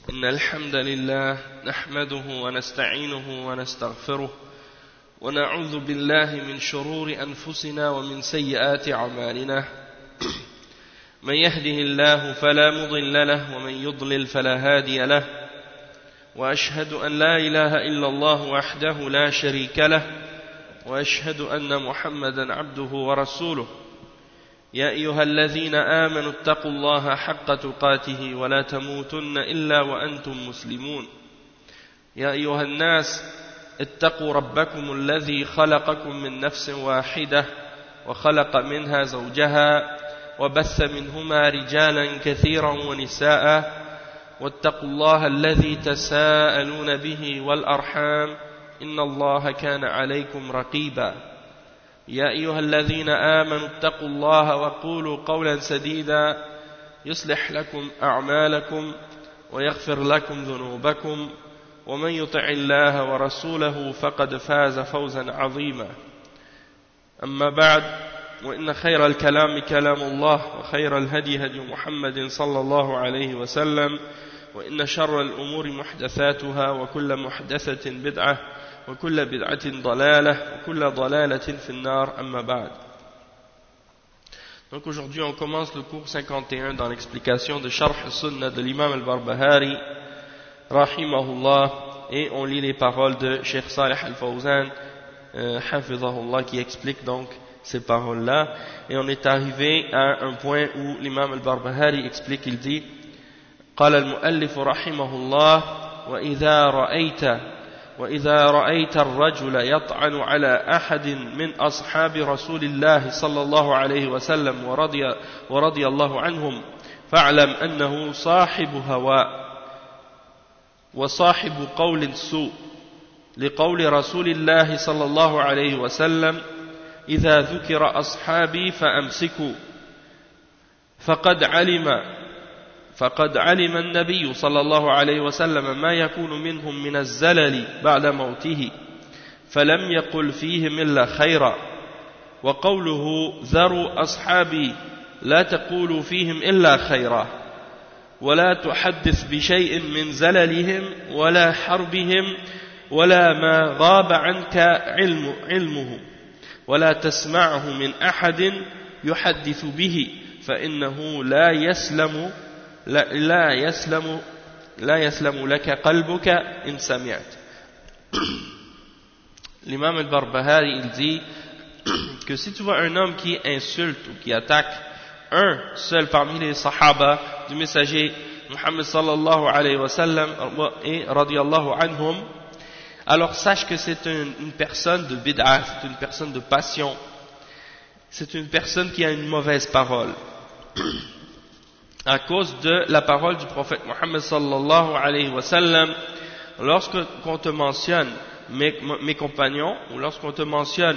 إن الحمد لله نحمده ونستعينه ونستغفره ونعوذ بالله من شرور أنفسنا ومن سيئات أعمالنا من يهده الله فلا مضل له ومن يضلل فلا هادي له وأشهد أن لا إله إلا الله وحده لا شريك له وأشهد أن محمدا عبده ورسوله يا أيها الذين آمنوا اتقوا الله حق تقاته ولا تموتن إلا وأنتم مسلمون يا أيها الناس اتقوا ربكم الذي خلقكم من نفس واحدة وخلق منها زوجها وبث منهما رجالا كثيرا ونساء واتقوا الله الذي تساءلون به والأرحام إن الله كان عليكم رقيبا يا أيها الذين آمنوا اتقوا الله وقولوا قولا سديدا يصلح لكم أعمالكم ويغفر لكم ذنوبكم ومن يطع الله ورسوله فقد فاز فوزا عظيما أما بعد وإن خير الكلام كلام الله وخير الهدي هدي محمد صلى الله عليه وسلم وإن شر الأمور محدثاتها وكل محدثة بدعة وكل بدعة ضلالة وكل ضلالة في النار أما بعد. Donc aujourd'hui on commence le cours 51 dans l'explication de Sharh Sunnah de l'imam al-Barbahari rahimahullah, et on lit les paroles de Cheikh Salih al-Fawzan hafizahullah qui explique donc ces paroles-là, et on est arrivé à un point où l'imam al-Barbahari explique, il dit قال المؤلف رحمه الله وإذا رأيت الرجل يطعن على أحد من أصحاب رسول الله صلى الله عليه وسلم ورضي الله عنهم فاعلم أنه صاحب هواء وصاحب قول سوء لقول رسول الله صلى الله عليه وسلم إذا ذكر أصحابي فأمسكوا فقد علم النبي صلى الله عليه وسلم ما يكون منهم من الزلل بعد موته فلم يقل فيهم إلا خيرا وقوله ذروا أصحابي لا تقولوا فيهم إلا خيرا ولا تحدث بشيء من زللهم ولا حربهم ولا ما غاب عنك علمه ولا تسمعه من أحد يحدث به فإنه لا يسلم لك قلبك إن سمعت. L'imam al-Barbahari il dit que si tu vois un homme qui insulte ou qui attaque un seul parmi les sahaba du messager Muhammad sallallahu alayhi wa sallam et radiyallahu anhum, alors sache que c'est une personne de bid'ah, c'est une personne de passion, c'est une personne qui a une mauvaise parole à cause de la parole du prophète Muhammad sallallahu alayhi wa sallam. Lorsqu'on te mentionne mes compagnons, ou lorsqu'on te mentionne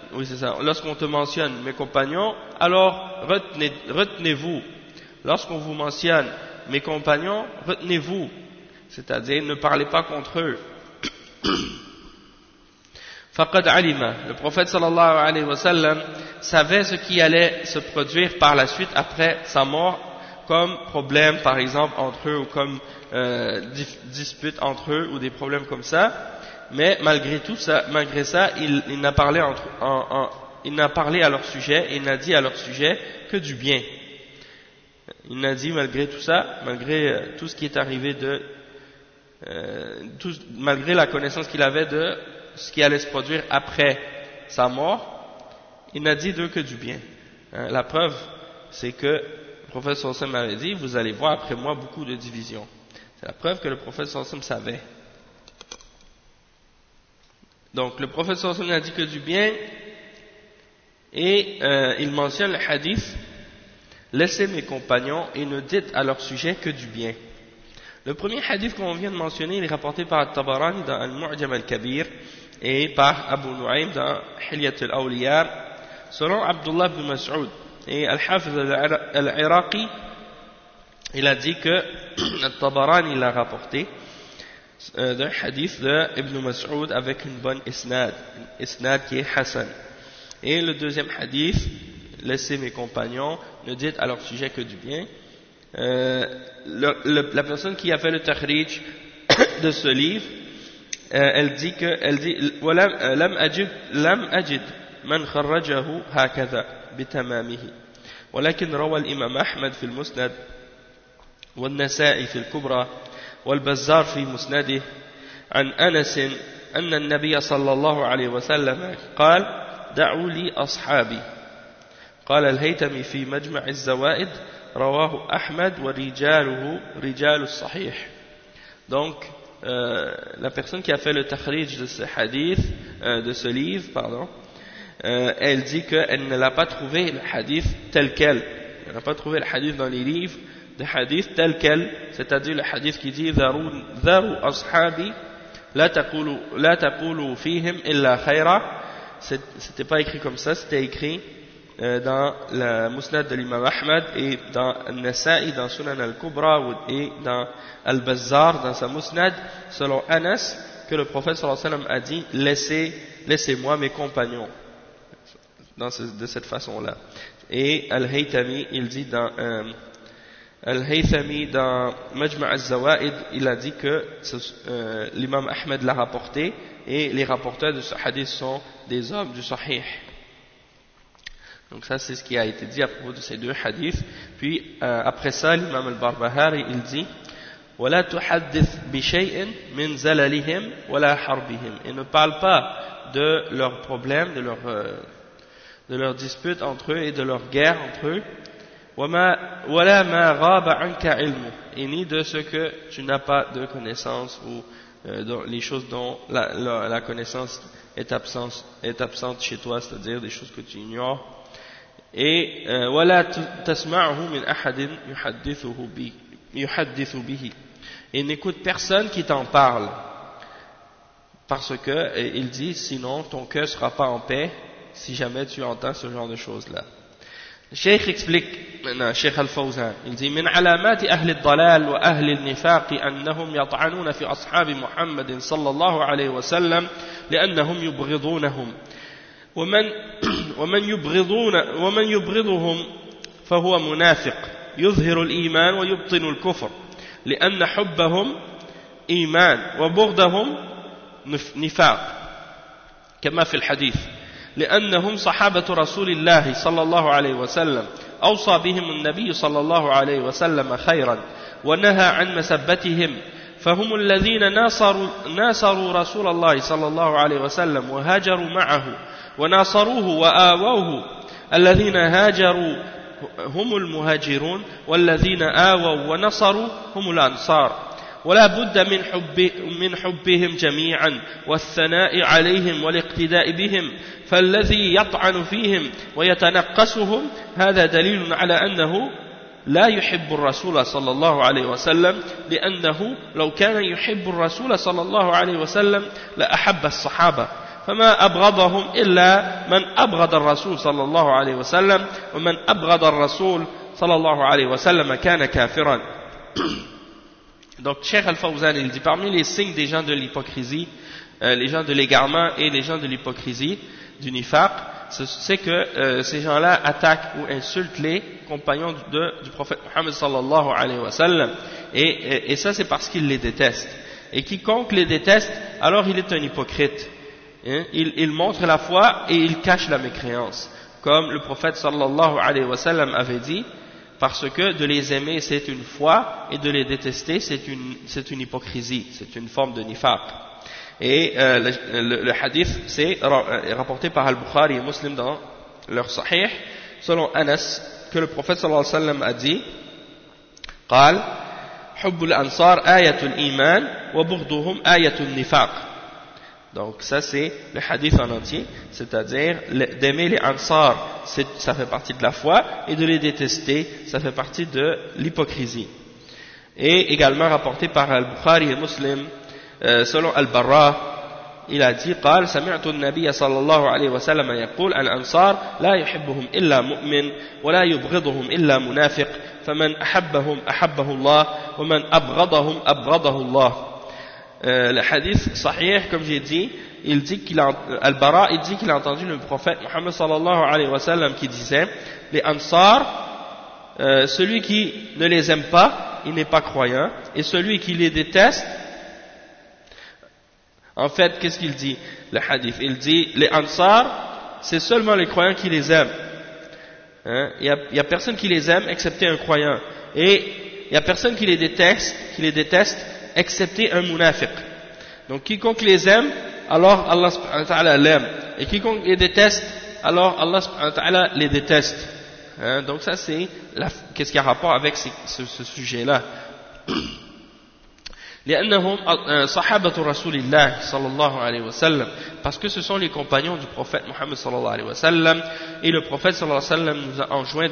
mes compagnons, alors retenez-vous. Lorsqu'on vous mentionne mes compagnons, retenez-vous, c'est-à-dire ne parlez pas contre eux. Faqad alima, le prophète sallallahu alayhi wa sallam savait ce qui allait se produire par la suite après sa mort, comme problème par exemple entre eux, ou comme dispute entre eux, ou des problèmes comme ça. Mais malgré ça, il n'a parlé à leur sujet, et il n'a dit à leur sujet que du bien. Il n'a dit malgré tout ça, malgré tout ce qui est arrivé malgré la connaissance qu'il avait de ce qui allait se produire après sa mort, il n'a dit d'eux que du bien. La preuve, c'est que le prophète sallallahu alayhi wa sallam avait dit, vous allez voir après moi beaucoup de divisions. C'est la preuve que le prophète sallallahu alayhi wa sallam savait. Donc le prophète sallallahu alayhi wa sallam n'a dit que du bien, et il mentionne le hadith, laissez mes compagnons et ne dites à leur sujet que du bien. Le premier hadith qu'on vient de mentionner, il est rapporté par Al-Tabarani dans Al-Mu'jam Al-Kabir et par Abu Nu'aym dans Hilyat Al-Awliya, selon Abdullah ibn Mas'ud. Et Al-Hafiz Al-Iraqi, il a dit que Al-Tabarani l'a rapporté d'un hadith de Ibn Mas'ud avec une bonne isnad qui est Hassan. Et le deuxième hadith, laissez mes compagnons, ne dites à leur sujet que du bien, La personne qui a fait le takhrij de ce livre, elle dit لم أجد من خرجه هكذا بتمامه ولكن روى الإمام أحمد في المسند والنسائي في الكبرى والبزار في مسنده عن أنس أن النبي صلى الله عليه وسلم قال دعوا لي أصحابي قال الهيثمي في مجمع الزوائد رواه أحمد ورجاله رجال الصحيح. Donc la personne qui a fait le takhrij de ce hadith, de ce livre, pardon, elle dit qu'elle ne l'a pas trouvé le hadith tel quel. Elle n'a pas trouvé le hadith dans les livres de hadith tel quel, c'est-à-dire le hadith qui dit ذروا أصحابي لا تقولوا فيهم إلا خيرا. C'était pas écrit comme ça, c'était écrit dans la Musnad de l'imam Ahmad et dans Al-Nasa'i, dans Sunan al-Kubra et dans Al-Bazzar, dans sa Musnad, selon Anas, que le prophète sallallahu alayhi wa sallam a dit laissez-moi mes compagnons, de cette façon-là. Et Al-Haythami, il dit dans Al-Haythami dans Majma' al-Zawaid, il a dit que l'imam Ahmed l'a rapporté et les rapporteurs de ce hadith sont des hommes du Sahih. Donc ça c'est ce qui a été dit à propos de ces deux hadiths. Puis après ça l'imam al-Barbahari il dit وَلَا تُحَدِّثْ بِشَيْءٍ مِنْ زَلَلِهِمْ وَلَا حَرْبِهِمْ. Il ne parle pas de leurs problèmes, de leurs disputes entre eux et de leur guerre entre eux. وَلَا مَا غَابَ عَنْكَ عِلْمُ. Et ni de ce que tu n'as pas de connaissance ou les choses dont la connaissance est absente chez toi, c'est-à-dire des choses que tu ignores. Et وَلَا تَسْمَعْهُ مِنْ أَحَدٍ يُحَدِّثُ بِهِ. Et n'écoute personne qui t'en parle, parce que il dit sinon ton cœur ne sera pas en paix si jamais tu entends ce genre de choses-là. Le Cheikh explique maintenant, Cheikh Al-Fawzan, il dit من علامات أهل الضلال وأهل النفاق أنهم يطعنون في أصحاب محمد صلى الله عليه وسلم لأنهم يبغضونهم ومن يبغضهم فهو منافق يظهر الإيمان ويبطن الكفر لأن حبهم إيمان وبغضهم نفاق كما في الحديث لأنهم صحابة رسول الله صلى الله عليه وسلم أوصى بهم النبي صلى الله عليه وسلم خيرا ونهى عن مسبتهم فهم الذين ناصروا رسول الله صلى الله عليه وسلم وهاجروا معه وناصروه وآووه الذين هاجروا هم المهاجرون والذين آووا ونصروا هم الأنصار ولا بد من حبهم جميعا والثناء عليهم والاقتداء بهم فالذي يطعن فيهم ويتنقصهم هذا دليل على أنه لا يحب الرسول صلى الله عليه وسلم لأنه لو كان يحب الرسول صلى الله عليه وسلم لأحب الصحابة فما أبغضهم إلا من أبغض الرسول صلى الله عليه وسلم ومن أبغض الرسول صلى الله عليه وسلم كان كافرا. Donc Cheikh Al-Fawzan il dit parmi les signes des gens de l'hypocrisie, les gens de l'égarement et les gens de l'hypocrisie, du nifaq, c'est que ces gens-là attaquent ou insultent les compagnons du prophète Muhammad sallallahu alayhi wa sallam, et ça c'est parce qu'ils les détestent. Et quiconque les déteste, alors il est un hypocrite. Il montre la foi et il cache la mécréance, comme le prophète sallallahu alayhi wa sallam avait dit, parce que de les aimer c'est une foi et de les détester c'est une hypocrisie, c'est une forme de nifaq. Et le hadith c'est rapporté par Al-Bukhari et Muslim dans leur Sahih, selon Anas, que le prophète sallallahu alayhi wa sallam a dit قال حب الأنصار آية الإيمان وبغضهم آية النفاق. Donc ça c'est le hadith en entier, c'est-à-dire d'aimer les Ansar, ça fait partie de la foi, et de les détester, ça fait partie de l'hypocrisie. Et également rapporté par Al-Bukhari et Muslim, selon Al-Barra, il a dit قال سمعت النبي صلى الله عليه وسلم يقول الأنصار لا يحبهم إلا مؤمن ولا يبغضهم إلا منافق فمن أحبهم أحبه الله ومن أبغضهم أبغضه الله. Le hadith sahih, comme j'ai dit, il dit Al-Bara, il dit qu'il a entendu le prophète Muhammad sallallahu alayhi wa sallam qui disait les Ansar celui qui ne les aime pas, il n'est pas croyant, et celui qui les déteste, en fait, qu'est-ce qu'il dit, le hadith? Il dit, les Ansar, c'est seulement les croyants qui les aiment. Hein? Il y a personne qui les aime, excepté un croyant. Et il y a personne qui les déteste, excepté un munafiq. Donc, quiconque les aime, alors Allah subhanahu wa ta'ala l'aime. Et quiconque les déteste, alors Allah subhanahu wa ta'ala les déteste. Hein? Donc, ça, c'est qu'est-ce qui a rapport avec ce sujet-là. لأنهم صحابة رسول الله صلى الله عليه وسلم, parce que ce sont les compagnons du prophète Mohammed صلى الله عليه وسلم, et le prophète صلى الله عليه وسلم nous a enjoint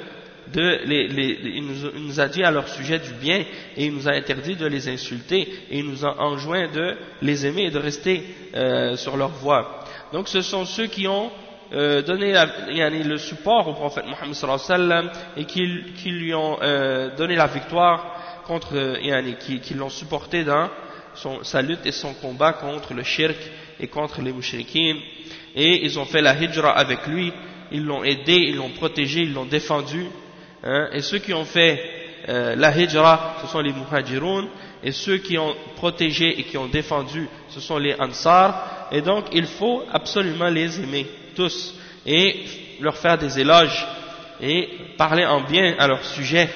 il nous a dit à leur sujet du bien, et il nous a interdit de les insulter, et il nous a enjoint de les aimer et de rester sur leur voie. Donc ce sont ceux qui ont donné le support au prophète Mohammed sallallahu alayhi wa sallam, et qui lui ont donné la victoire contre, qui l'ont supporté dans sa lutte et son combat contre le shirk et contre les mushrikines, et ils ont fait la hijra avec lui, ils l'ont aidé, ils l'ont protégé, ils l'ont défendu, hein, et ceux qui ont fait la hijra, ce sont les muhajiroun, et ceux qui ont protégé et qui ont défendu, ce sont les ansar, et donc il faut absolument les aimer tous, et leur faire des éloges, et parler en bien à leur sujet.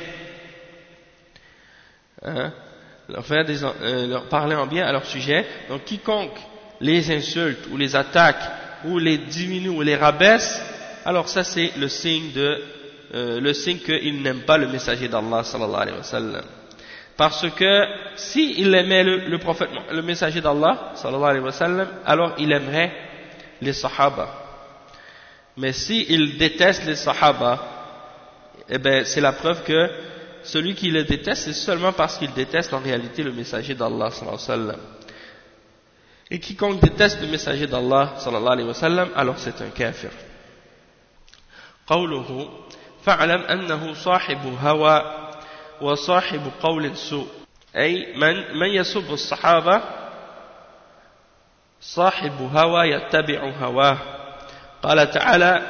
Hein, leur parler en bien à leur sujet. Donc quiconque les insulte ou les attaque ou les diminue ou les rabaisse, alors ça c'est le signe qu'il n'aime pas le messager d'Allah sallallahu alayhi wa sallam. Parce que s'il aimait le prophète, le messager d'Allah sallallahu alayhi wa sallam, alors il aimerait les sahaba. Mais s'il déteste les sahaba, eh ben c'est la preuve que celui qui le déteste, c'est seulement parce qu'il déteste en réalité le messager d'Allah sallallahu alayhi wa sallam. Et quiconque déteste le messager d'Allah sallallahu alayhi wa sallam, alors c'est un kafir. قوله فاعلم أنه صاحب هوى وصاحب قول سوء, أي من يسب الصحابة صاحب هوى يتبع هواه. قال تعالى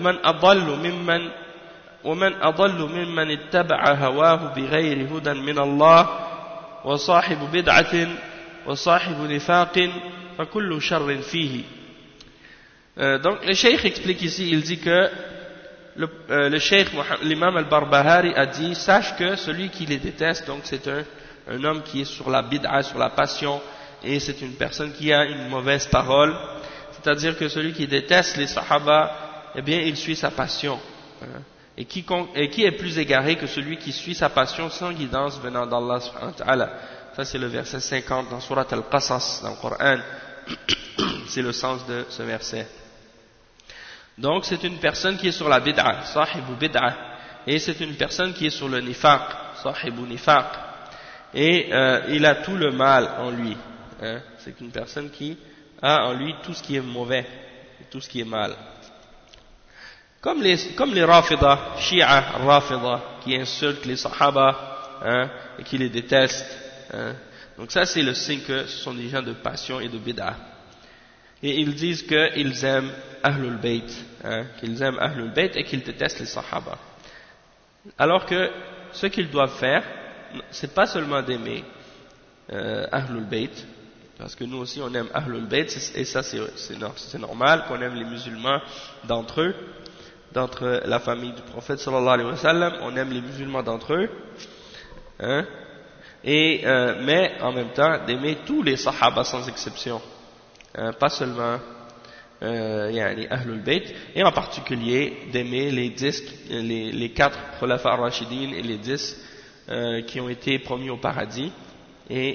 ومن أضل ممن اتبع هواه بغير هدى من الله وصاحب بدعة وصاحب نفاق فكل شر فيه. Donc le cheikh explique ici, il dit que le cheikh l'imam al-Barbahari a dit, sache que celui qui les déteste, donc c'est un homme qui est sur la bid'a, sur la passion, et c'est une personne qui a une mauvaise parole, c'est-à-dire que celui qui déteste les sahaba, eh bien il suit sa passion. Et qui est plus égaré que celui qui suit sa passion sans guidance venant d'Allah subhanahu wa ta'ala. Ça c'est le verset 50 dans Surat Al-Qasas dans le Coran. C'est le sens de ce verset. Donc c'est une personne qui est sur la bid'a, sahibu bid'a, et c'est une personne qui est sur le nifaq, sahibu nifaq, et il a tout le mal en lui. Hein? C'est une personne qui a en lui tout ce qui est mauvais, tout ce qui est mal. Comme les Rafida, Shia Rafida, qui insultent les Sahaba, hein, et qui les détestent. Hein. Donc ça c'est le signe que ce sont des gens de passion et de bid'a. Et ils disent qu'ils aiment Ahlul Bayt, hein, qu'ils aiment Ahlul Bayt et qu'ils détestent les Sahaba. Alors que ce qu'ils doivent faire, c'est pas seulement d'aimer Ahlul Bayt, parce que nous aussi on aime Ahlul Bayt, et ça c'est normal qu'on aime les musulmans d'entre la famille du prophète sallallahu alayhi wa sallam, on aime les musulmans d'entre eux, hein, mais en même temps d'aimer tous les sahaba sans exception, hein, pas seulement Ahlul Bayt, et en particulier d'aimer les 4 khulafa ar-rashidin et les 10 qui ont été promis au paradis, et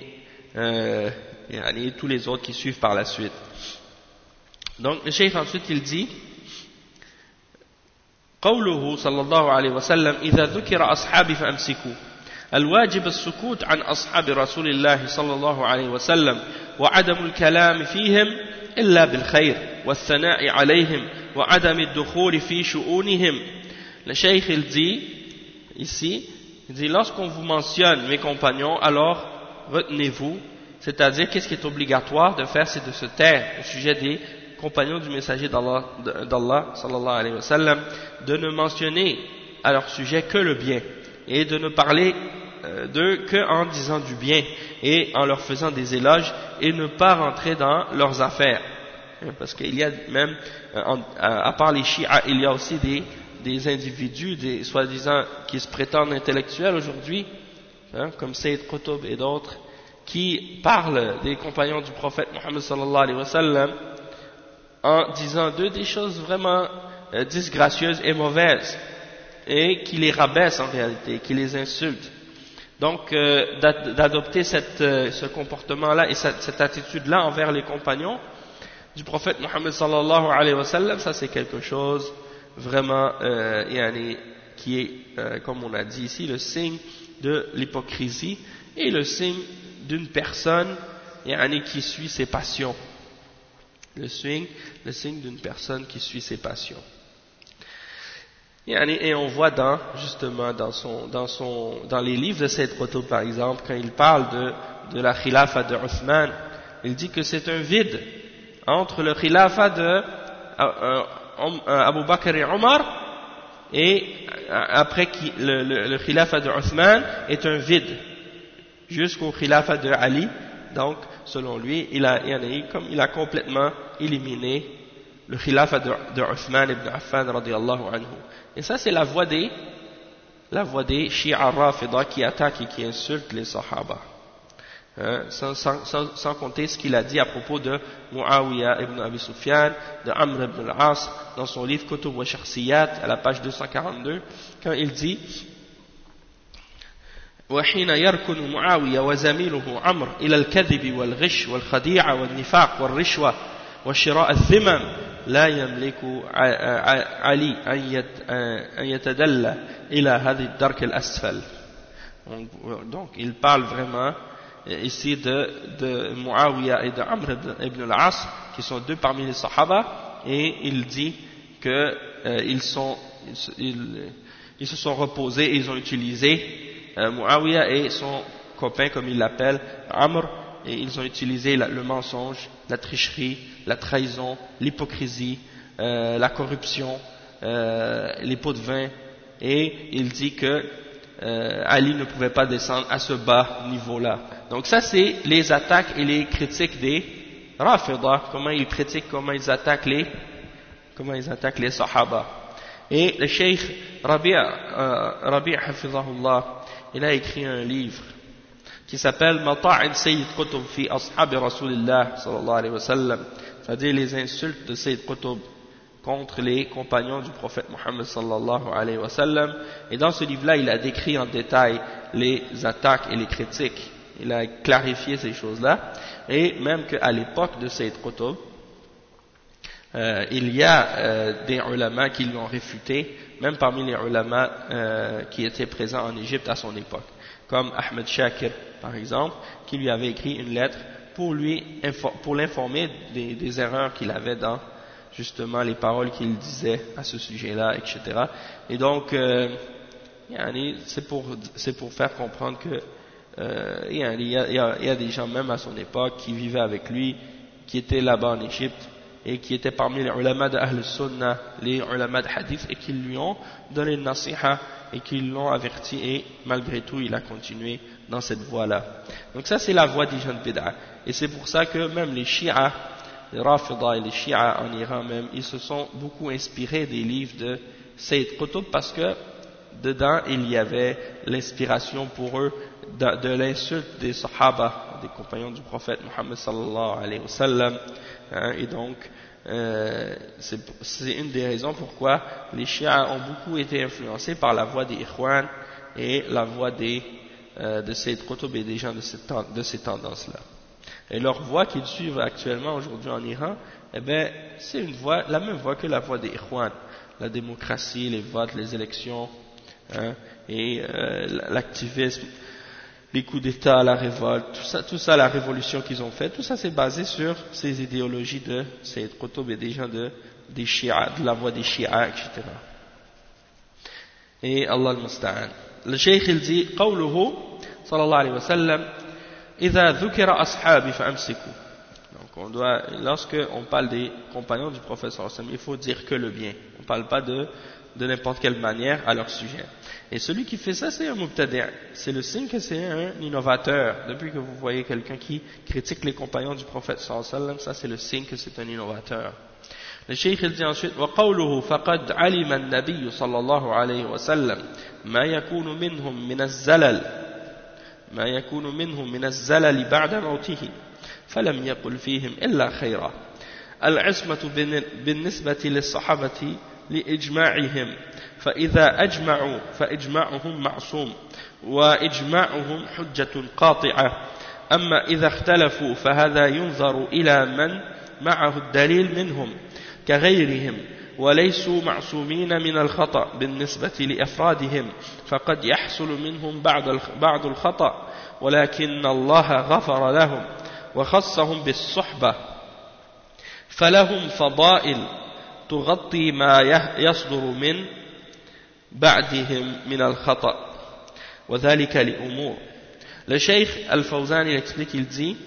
tous les autres qui suivent par la suite. Donc le cheikh ensuite il dit, قوله صلى الله عليه وسلم إذا ذكر أصحابي فأمسكوا, الواجب السكوت عن أصحاب رسول الله صلى الله عليه وسلم وعدم الكلام فيهم إلا بالخير والثناء عليهم وعدم الدخول في شؤونهم. Le cheikh il dit ici, il dit lorsqu'on vous mentionne mes compagnons, alors retenez-vous, c'est-à-dire qu'est-ce qui est obligatoire de faire, c'est de se taire au sujet des compagnons du messager d'Allah sallallahu alayhi wa sallam, de ne mentionner à leur sujet que le bien, et de ne parler d'eux qu'en disant du bien, et en leur faisant des éloges, et ne pas rentrer dans leurs affaires. Parce qu'il y a même, à part les chiites, il y a aussi des individus, des soi-disant qui se prétendent intellectuels aujourd'hui, comme Sayyid Qutb et d'autres, qui parlent des compagnons du prophète Mohammed sallallahu alayhi wa sallam en disant d'eux des choses vraiment disgracieuses et mauvaises, et qui les rabaissent en réalité, qui les insultent. Donc d'adopter ce comportement-là et cette attitude-là envers les compagnons du prophète Mohammed sallallahu alayhi wa sallam, ça c'est quelque chose vraiment qui est, comme on a dit ici, le signe de l'hypocrisie et le signe d'une personne qui suit ses passions. Le signe d'une personne qui suit ses passions. Et on voit justement dans les livres de Sayyid Qutb par exemple, quand il parle de la khilafa de Uthman, il dit que c'est un vide entre le khilafa de Abu Bakr et Omar, et après le khilafa de Uthman est un vide jusqu'au khilafa de Ali. Donc selon lui il a complètement éliminé le khilafa de Uthman ibn Affan radiyallahu anhu. Et ça c'est la voie des Shi'a Rafida qui attaquent et qui insultent les Sahaba, sans compter ce qu'il a dit à propos de Muawiyah ibn Abi Sufyan, de Amr ibn al-As dans son livre Kutub wa Shakhsiyat à la page 242, quand il dit وحين يركن معاوية وزميله عمرو إلى الكذب والغش والخديعة والنفاق والرشوة وشراء الذمم لا يملك علي أن يتدلى إلى هذه الدرك الأسفل. Donc il parle vraiment ici de Muawiyah et de Amr ibn al-As, qui sont deux parmi les Sahaba, et il dit que ils se sont reposés et ils ont utilisé Muawiyah et son copain, comme il l'appelle, Amr, et ils ont utilisé le mensonge, la tricherie, la trahison, l'hypocrisie, la corruption, les pots de vin, et il dit que Ali ne pouvait pas descendre à ce bas niveau-là. Donc ça c'est les attaques et les critiques des Rafida, comment ils attaquent les Sahaba. Et le Cheikh Rabi' Hafizahullah, il a écrit un livre qui s'appelle Mata'in Sayyid Qutb fi Ashabi Rasulillah sallallahu alayhi wa sallam, c'est-à-dire les insultes de Sayyid Qutb contre les compagnons du prophète Mohammed sallallahu alayhi wa sallam. Et dans ce livre-là, il a décrit en détail les attaques et les critiques. Il a clarifié ces choses-là. Et même qu'à l'époque de Sayyid Qutb, il y a des ulama qui l'ont réfuté, même parmi les ulama qui étaient présents en Égypte à son époque, comme Ahmed Shakir par exemple, qui lui avait écrit une lettre pour l'informer des erreurs qu'il avait dans justement les paroles qu'il disait à ce sujet-là, etc. Et donc c'est pour faire comprendre que il y a des gens même à son époque qui vivaient avec lui, qui étaient là-bas en Égypte, et qui étaient parmi les ulama de Ahl Sunnah, les ulama de Hadith, et qui lui ont donné une nasiha, et qui l'ont averti, et malgré tout il a continué dans cette voie-là. Donc ça c'est la voie des gens de Bid'a. Et c'est pour ça que même les Shi'a, les Rafida et les Shi'a en Iran même, ils se sont beaucoup inspirés des livres de Sayyid Qutb, parce que dedans il y avait l'inspiration pour eux de l'insulte des Sahaba, des compagnons du prophète Mohammed sallallahu alayhi wa sallam. Et donc c'est une des raisons pourquoi les Shi'a ont beaucoup été influencés par la voix des Ikhwan et la voix de Sayyid Qutb et des gens de ces tendances-là. Et leur voix qu'ils suivent actuellement aujourd'hui en Iran, eh bien, c'est la même voix que la voix des Ikhwan, la démocratie, les votes, les élections, et l'activisme, les coups d'État, la révolte, tout ça, la révolution qu'ils ont faite, tout ça c'est basé sur ces idéologies de Sayyid Qutb et des gens des Shia, de la voix des Shia, etc. Et Allah al-Musta'an. Le Cheikh il dit, قوله صلى الله عليه وسلم إذا ذكر أصحابي فأمسكوا. Donc lorsque on parle des compagnons du prophète sallallahu alayhi wa sallam, il faut dire que le bien. On ne parle pas de de n'importe quelle manière à leur sujet. Et celui qui fait ça, c'est un mubtadi'. C'est le signe que c'est un innovateur. Depuis que vous voyez quelqu'un qui critique les compagnons du prophète sallallahu alayhi wa sallam, ça c'est le signe que c'est un innovateur. Le cheikh il dit ensuite وقوله فقد علم النبي صلى الله عليه وسلم ما يكون منهم من الزلل بعد موته فلم يقل فيهم إلا خيرا العصمة بالنسبة للصحابة لإجماعهم فإذا أجمعوا فإجماعهم معصوم وإجماعهم حجة قاطعة أما إذا اختلفوا فهذا ينظر إلى من معه الدليل منهم كغيرهم وليسوا معصومين من الخطأ بالنسبة لأفرادهم فقد يحصل منهم بعض الخطأ ولكن الله غفر لهم وخصهم بالصحبة فلهم فضائل تغطي ما يصدر من بعدهم من الخطأ وذلك لأمور. Le Cheikh Al-Fawzan il explique, il dit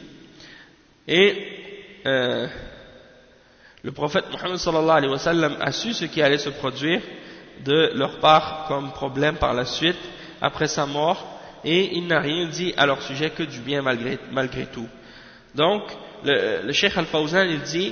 le prophète Mohammed sallallahu alayhi wa sallam a su ce qui allait se produire de leur part comme problème par la suite après sa mort et il n'a rien dit à leur sujet que du bien malgré tout. Donc le Cheikh Al-Fawzan il dit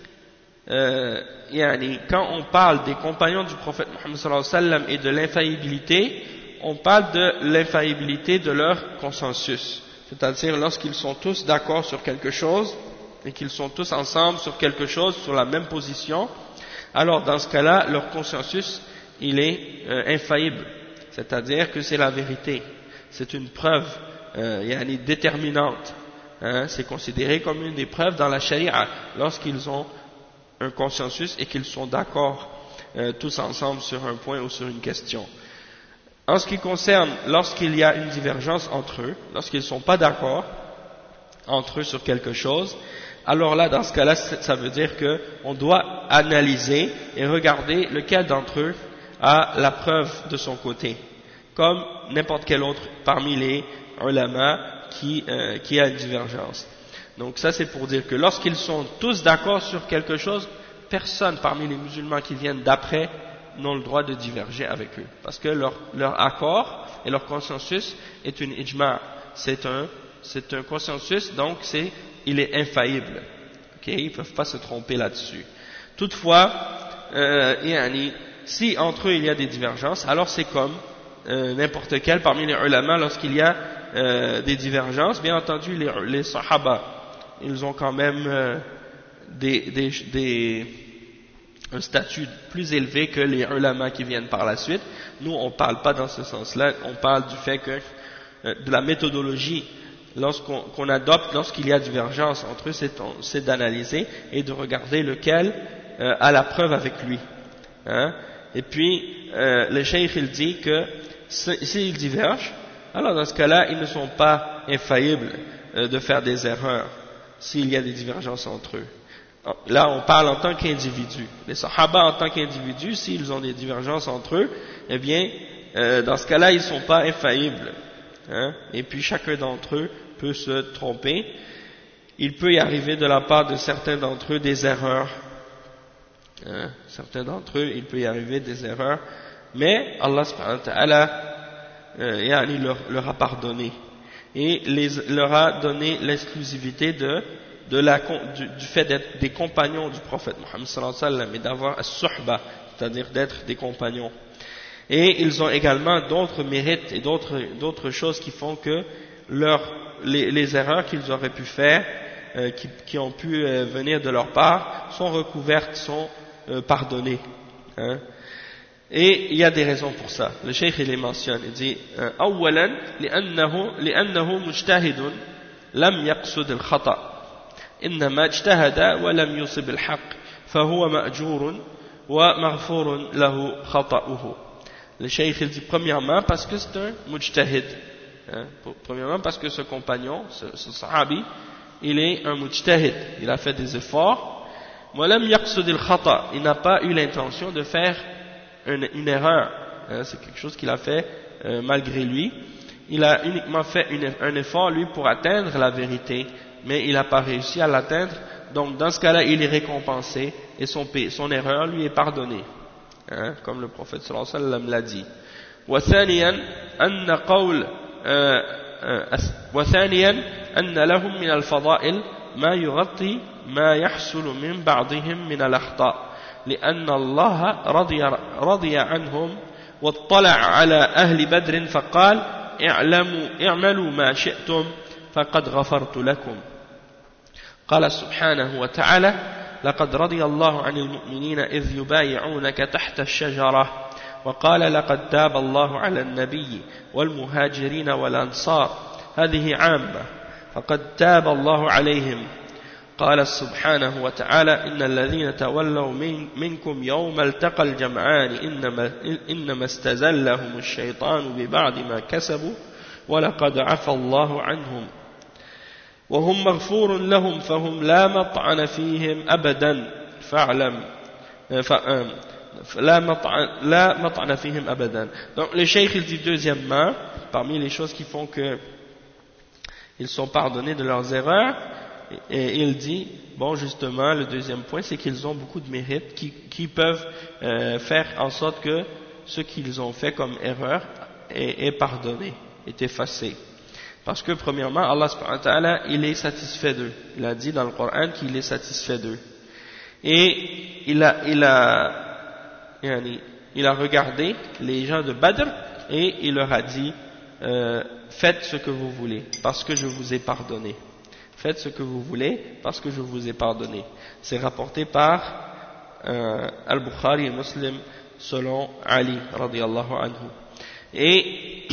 quand on parle des compagnons du prophète Mohammed sallallahu alayhi wa sallam et de l'infaillibilité, on parle de l'infaillibilité de leur consensus, c'est-à-dire lorsqu'ils sont tous d'accord sur quelque chose et qu'ils sont tous ensemble sur quelque chose, sur la même position, alors dans ce cas-là, leur consensus il est infaillible, c'est-à-dire que c'est la vérité, c'est une preuve déterminante, c'est considéré comme une des preuves dans la charia lorsqu'ils ont un consensus et qu'ils sont d'accord tous ensemble sur un point ou sur une question. En ce qui concerne lorsqu'il y a une divergence entre eux, lorsqu'ils ne sont pas d'accord entre eux sur quelque chose, alors là dans ce cas-là ça veut dire qu'on doit analyser et regarder lequel d'entre eux a la preuve de son côté, comme n'importe quel autre parmi les ulama qui a une divergence. Donc ça c'est pour dire que lorsqu'ils sont tous d'accord sur quelque chose, personne parmi les musulmans qui viennent d'après n'ont le droit de diverger avec eux, parce que leur accord et leur consensus est une ijma', c'est un consensus, donc il est infaillible, ils ne peuvent pas se tromper là-dessus. Toutefois, si entre eux il y a des divergences, alors c'est comme n'importe quel parmi les ulama lorsqu'il y a des divergences. Bien entendu les sahaba ils ont quand même un statut plus élevé que les ulama qui viennent par la suite. Nous on ne parle pas dans ce sens-là, on parle du fait que de la méthodologie qu'on adopte lorsqu'il y a divergence entre eux, c'est d'analyser et de regarder lequel a la preuve avec lui. Et puis le cheikh il dit que s'ils divergent, alors dans ce cas-là ils ne sont pas infaillibles de faire des erreurs s'il y a des divergences entre eux. Là on parle en tant qu'individu. Les sahaba en tant qu'individus, s'ils ont des divergences entre eux, eh bien dans ce cas-là ils ne sont pas infaillibles. Et puis chacun d'entre eux peut se tromper. Il peut y arriver de la part de certains d'entre eux des erreurs. Certains d'entre eux, il peut y arriver des erreurs, mais Allah subhanahu wa ta'ala leur a pardonné et leur a donné l'exclusivité du fait d'être des compagnons du prophète Mohammed sallallahu alayhi wa sallam et d'avoir as-suhba, c'est-à-dire d'être des compagnons. Et ils ont également d'autres mérites et d'autres choses qui font que les erreurs qu'ils auraient pu faire, qui ont pu venir de leur part, sont recouvertes, sont pardonnées. Et il y a des raisons pour ça. Le cheikh il les mentionne, il dit أولا لأنه مجتهد لم يقصد الخطأ إنما اجتهد ولم يصب الحق فهو مأجور ومغفور له خطأه. Le cheikh il dit premièrement parce que c'est un mujtahid, premièrement parce que ce compagnon, ce sahabi, il est un mujtahid, il a fait des efforts, walam yaqsud al-khata, il n'a pas eu l'intention de faire une erreur, c'est quelque chose qu'il a fait malgré lui, il a uniquement fait un effort lui pour atteindre la vérité, mais il n'a pas réussi à l'atteindre, donc dans ce cas-là il est récompensé et son erreur lui est pardonnée. hein, comme le prophète sallallahu alayhi wa sallam l'a dit. وثانيا أن لهم من الفضائل ما يغطي ما يحصل من بعضهم من الأخطاء لأن الله رضي عنهم واطلع على أهل بدر فقال اعملوا ما شئتم فقد غفرت لكم. قال سبحانه وتعالى لقد رضي الله عن المؤمنين إذ يبايعونك تحت الشجرة وقال لقد تاب الله على النبي والمهاجرين والأنصار هذه عامة فقد تاب الله عليهم. قال سبحانه وتعالى إن الذين تولوا منكم يوم التقى الجمعان إنما استزلهم الشيطان ببعض ما كسبوا ولقد عفى الله عنهم وهم مغفور لهم فهم لا مطعن فيهم أبدا فاعلم لا مطعن فيهم أبدا. Donc le cheikh il dit deuxièmement, parmi les choses qui font que ils sont pardonnés de leurs erreurs, et il dit, bon justement le deuxième point c'est qu'ils ont beaucoup de mérites qui peuvent faire en sorte que ce qu'ils ont fait comme erreur est pardonné, est effacé. Parce que premièrement Allah subhanahu wa ta'ala il est satisfait d'eux, il a dit dans le Coran qu'il est satisfait d'eux, et il a regardé les gens de Badr et il leur a dit faites ce que vous voulez parce que je vous ai pardonné. Faites ce que vous voulez parce que je vous ai pardonné. C'est rapporté par Al-Bukhari et Muslim selon Ali radiyallahu anhu. Et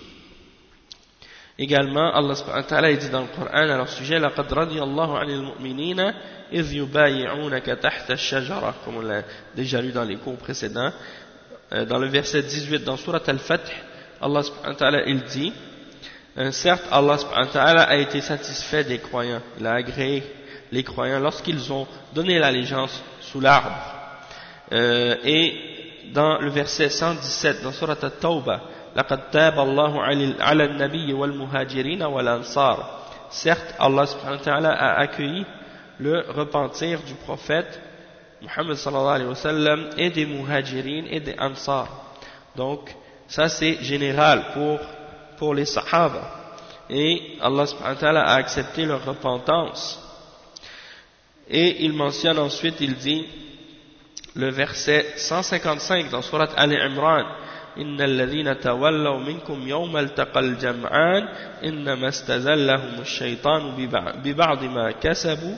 également Allah subhanahu wa ta'ala dit dans le Coran à leur sujet لَقَدْ رَضِيَ اللَّهُ عَنِ الْمُؤْمِنِينَ إِذْ يُبَايِعُونَكَ تَحْتَ الشَّجَرَةِ, comme on l'a déjà lu dans les cours précédents. Dans le verset 18 dans Surat Al-Fath, Allah subhanahu wa ta'ala il dit certes Allah subhanahu wa ta'ala a été satisfait des croyants, il a agréé les croyants lorsqu'ils ont donné l'allégeance sous l'arbre. Et dans le verset 117 dans Surat At-Tawbah لَقَدْ تَابَ اللَّهُ عَلَى النَّبِيِّ وَالْمُهَاجِرِينَ وَالْأَنصَارِ, certes Allah subhanahu wa ta'ala a accueilli le repentir du prophète Muhammad sallallahu alayhi wa sallam et des muhajirin et des ansar. Donc ça c'est général pour les sahaba, et Allah subhanahu wa ta'ala a accepté leur repentance. Et il mentionne ensuite, il dit le verset 155 dans Surat Al-Imran إن الذين تولوا منكم يوم التقى الجمعان إنما استزلهم الشيطان ببعض ما كسبوا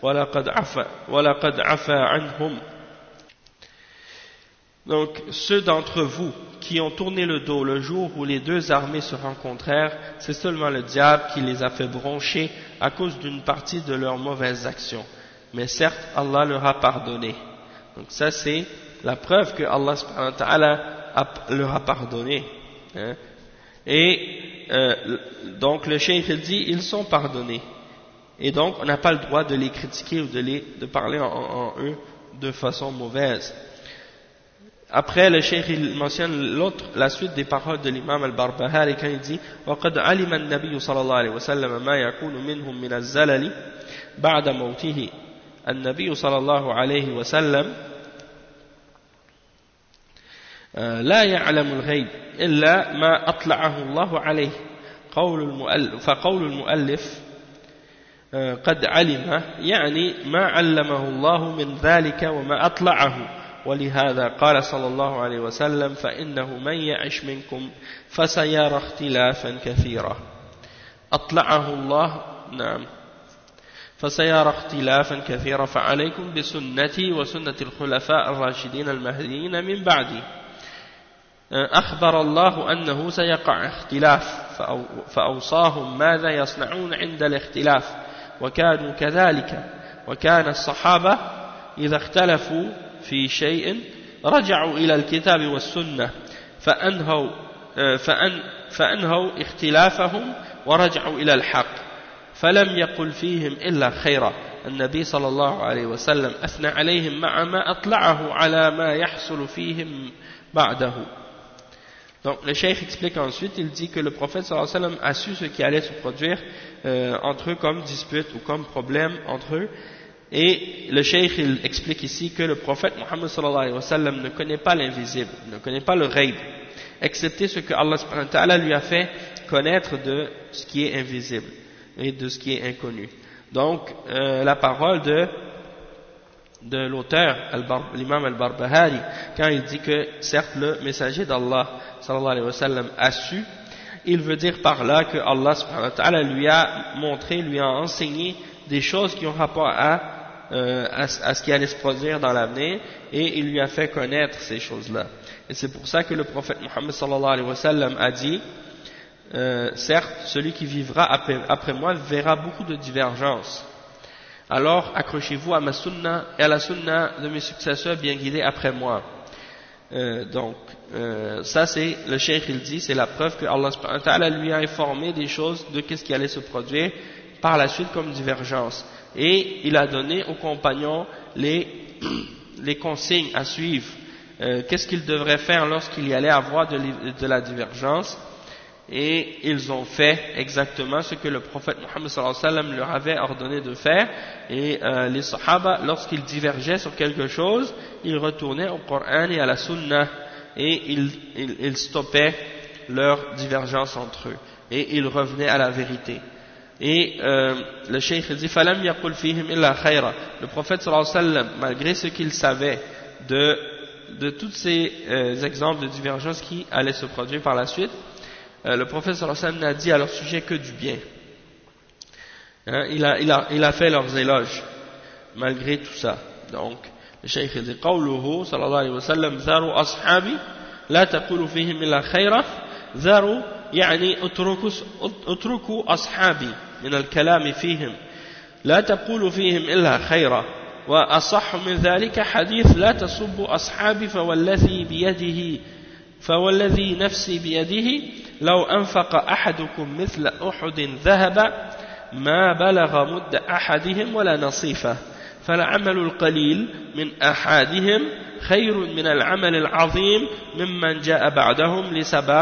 ولقد عفى عنهم. Donc ceux d'entre vous qui ont tourné le dos le jour où les deux armées se rencontrèrent, c'est seulement le diable qui les a fait broncher à cause d'une partie de leurs mauvaises actions, mais certes Allah leur a pardonné. Donc ça c'est la preuve que Allah subhanahu wa ta'ala leur a pardonné, hein. Et donc le cheikh il dit ils sont pardonnés, et donc on n'a pas le droit de les critiquer ou de parler en eux de façon mauvaise. Après le cheikh il mentionne la suite des paroles de l'imam al-Barbahari quand il dit وَقَدْ عَلِمَ النَّبِيُّ صلى الله عليه وسلم ما يكون منهم من الزلل بعد موته. النبي صلى الله عليه وسلم لا يعلم الغيب إلا ما أطلعه الله عليه. فقول المؤلف قد علم يعني ما علمه الله من ذلك وما أطلعه، ولهذا قال صلى الله عليه وسلم فإنه من يعش منكم فسيرى اختلافا كثيرا. أطلعه الله، نعم، فسيرى اختلافا كثيرا فعليكم بسنتي وسنة الخلفاء الراشدين المهديين من بعدي. أخبر الله أنه سيقع اختلاف فأوصاهم ماذا يصنعون عند الاختلاف، وكانوا كذلك، وكان الصحابة إذا اختلفوا في شيء رجعوا إلى الكتاب والسنة فأنهوا اختلافهم ورجعوا إلى الحق فلم يقل فيهم إلا خيرا. النبي صلى الله عليه وسلم أثنى عليهم مع ما أطلعه على ما يحصل فيهم بعده. Donc le cheikh explique ensuite, il dit que le prophète sallallahu alayhi wa sallam a su ce qui allait se produire entre eux comme dispute ou comme problème entre eux, Et le cheikh il explique ici que le prophète Muhammad sallallahu alayhi wa sallam ne connaît pas l'invisible, ne connaît pas le ghaib, excepté ce que Allah subhanahu wa ta'ala lui a fait connaître de ce qui est invisible et de ce qui est inconnu. Donc la parole de l'auteur, l'imam al-Barbahari, quand il dit que certes le messager d'Allah sallallahu alayhi wa sallam a su, il veut dire par là que Allah subhanahu wa ta'ala lui a montré, lui a enseigné des choses qui ont rapport à ce qui allait se produire dans l'avenir, et il lui a fait connaître ces choses-là. Et c'est pour ça que le prophète Muhammad sallallahu alayhi wa sallam a dit certes, celui qui vivra après moi verra beaucoup de divergences. Alors accrochez-vous à ma sunna et à la sunna de mes successeurs bien guidés après moi. Ça c'est, le cheikh il dit, c'est la preuve que Allah subhanahu wa ta'ala lui a informé des choses, de qu'est-ce qui allait se produire par la suite comme divergence. Et il a donné aux compagnons les consignes à suivre, qu'est-ce qu'ils devraient faire lorsqu'il y allait avoir de la divergence. Et ils ont fait exactement ce que le prophète Muhammad sallallahu alayhi wa sallam leur avait ordonné de faire. Et les sahaba, lorsqu'ils divergeaient sur quelque chose, ils retournaient au Coran et à la sunna, et ils stoppaient leur divergence entre eux, et ils revenaient à la vérité. Et le cheikh dit فَلَمْ يَقُلْ فِيهِمْ إِلَّا خَيْرًا. Le prophète sallallahu alayhi wa sallam, malgré ce qu'il savait de tous ces exemples de divergence qui allaient se produire par la suite, le prophète sallallahu alayhi wa sallam n'a dit à leur sujet que du bien. Il a fait leurs éloges malgré tout ça. Donc le cheikh dit قوله صلى الله عليه وسلم ذروا أصحابي لا تقولوا فيهم إلا خيرا. ذروا يعني اتركوا أصحابي من الكلام فيهم لا تقولوا فيهم إلا خيرا. وأصح من ذلك حديث لا تسبوا أصحابي فوالذي نفسي بيده لو أنفق أحدكم مثل أحد ذهب ما بلغ مد أحدهم ولا نصيفه فالعمل القليل من أحدهم خير من العمل العظيم ممن جاء بعدهم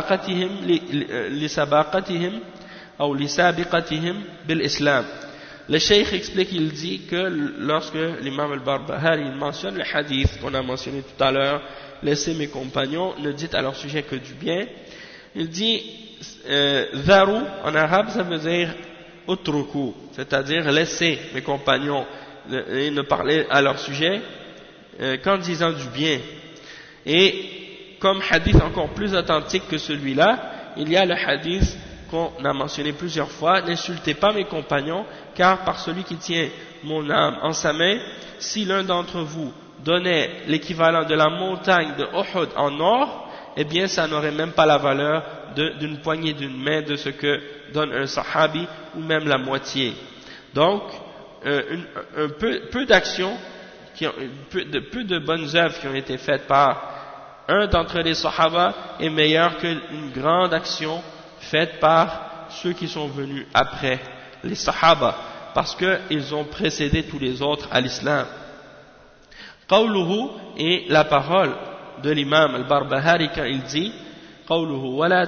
لسابقتهم بالإسلام. Le cheikh explique, il dit que lorsque l'imam al-Barbahari mentionne le hadith qu'on a mentionné tout à l'heure, laissez mes compagnons, ne dites à leur sujet que du bien, il dit dharu en arabe ça veut dire utruku, c'est-à-dire laissez mes compagnons et ne parler à leur sujet qu'en disant du bien. Et comme hadith encore plus authentique que celui-là, il y a le hadith qu'on a mentionné plusieurs fois, n'insultez pas mes compagnons, car par celui qui tient mon âme en sa main, si l'un d'entre vous donnait l'équivalent de la montagne de Uhud en or, eh bien ça n'aurait même pas la valeur d'une poignée d'une main de ce que donne un sahabi, ou même la moitié. Donc peu d'actions, peu de bonnes œuvres qui ont été faites par un d'entre les sahaba est meilleur qu'une grande action faite par ceux qui sont venus après les sahaba, parce qu'ils ont précédé tous les autres à l'islam. Qawluhu est la parole de l'imam al-Barbahari quand il dit Qawluhu ولا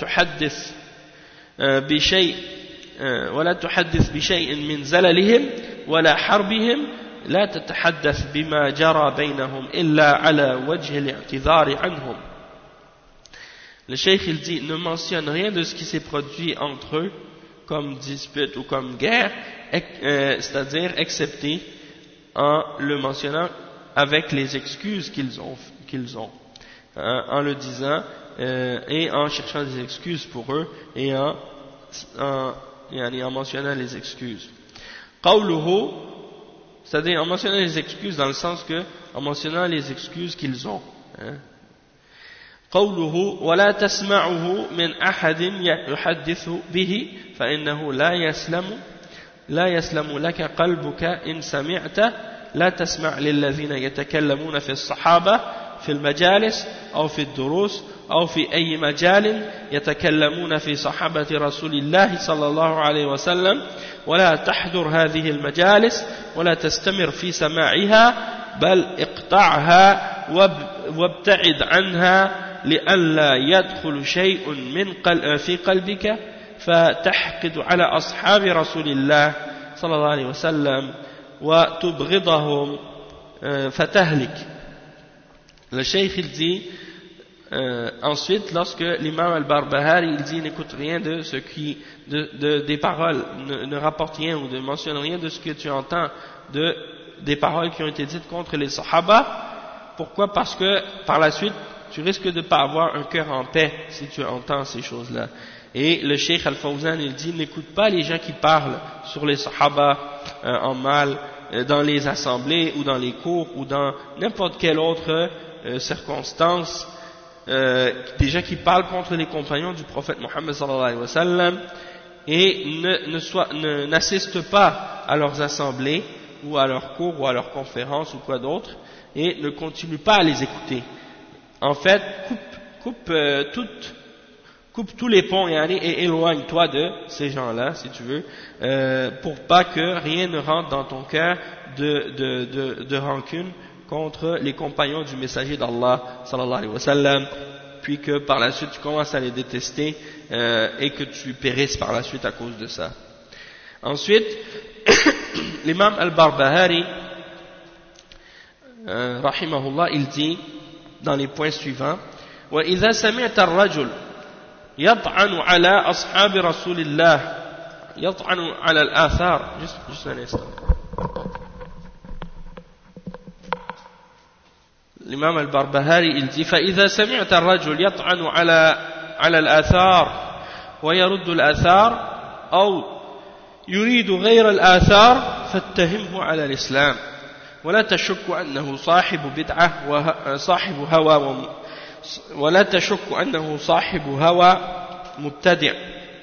تحدث بشيء من زللهم ولا حربهم لا تتحدث بما جرى بينهم إلا على وجه الاعتذار عنهم. Le cheikh il dit ne mentionne rien de ce qui s'est produit entre eux comme dispute ou comme guerre, c'est-à-dire excepté en le mentionnant avec les excuses qu'ils ont en le disant et en cherchant des excuses pour eux et en mentionnant les excuses. Qawluhu, c'est-à-dire en mentionnant les excuses dans le sens que en mentionnant les excuses qu'ils ont. قوله ولا تسمعه من أحد يحدث به فإنه لا يسلم لك قلبك إن سمعت. لا تسمع للذين يتكلمون في الصحابة في المجالس أو في الدروس أو في أي مجال يتكلمون في صحابة رسول الله صلى الله عليه وسلم ولا تحضر هذه المجالس ولا تستمر في سماعها بل اقطعها وابتعد عنها لئلا يدخل شيء في قلبك فتحقد على أصحاب رسول الله صلى الله عليه وسلم وتبغضهم فتهلك. Le cheikh il dit ensuite, lorsque l'imam al-Barbahari il dit n'écoute rien de ce qui des paroles, ne rapporte rien ou ne mentionne rien de ce que tu entends des paroles qui ont été dites contre les sahaba. Pourquoi? Parce que par la suite tu risques de ne pas avoir un cœur en paix si tu entends ces choses-là. Et le cheikh al-Fawzan il dit n'écoute pas les gens qui parlent sur les sahaba en mal dans les assemblées ou dans les cours ou dans n'importe quelle autre circonstance, des gens qui parlent contre les compagnons du prophète Mohammed sallallahu alayhi wa sallam, et n'assistent pas à leurs assemblées ou à leurs cours ou à leurs conférences ou quoi d'autre, et ne continue pas à les écouter. En fait, coupe tous les ponts et éloigne-toi de ces gens-là, si tu veux, pour pas que rien ne rentre dans ton cœur de rancune contre les compagnons du messager d'Allah sallallahu alayhi wa sallam, puis que par la suite tu commences à les détester et que tu périsses par la suite à cause de ça. Ensuite, l'imam al-Barbahari rahimahullah il dit dans les points suivants: وَإِذَا سَمِعْتَ الرَّجُلَ يطعن على أصحاب رسول الله يطعن على الآثار. Juste un instant. L'imam al-Barbahari il dit فإذا سمعت الرجل يطعن على الآثار ويرد الآثار أو يريد غير الآثار فاتهمه على الإسلام ولا تشك أنه صاحب بدعة وصاحب هوى ولا تشك أنه صاحب هوى مبتدع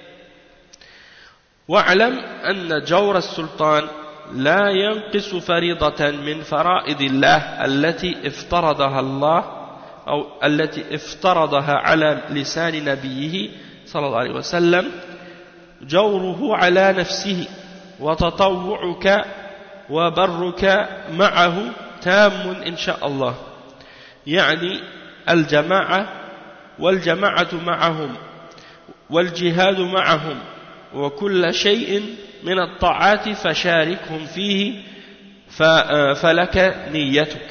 واعلم أن جور السلطان لا ينقص فريضة من فرائض الله التي افترضها على لسان نبيه صلى الله عليه وسلم جوره على نفسه وتطوعك وبرك معه تام إن شاء الله يعني الجماعة والجماعة معهم والجهاد معهم وكل شيء من الطاعات فشاركهم فيه فلك نيتك.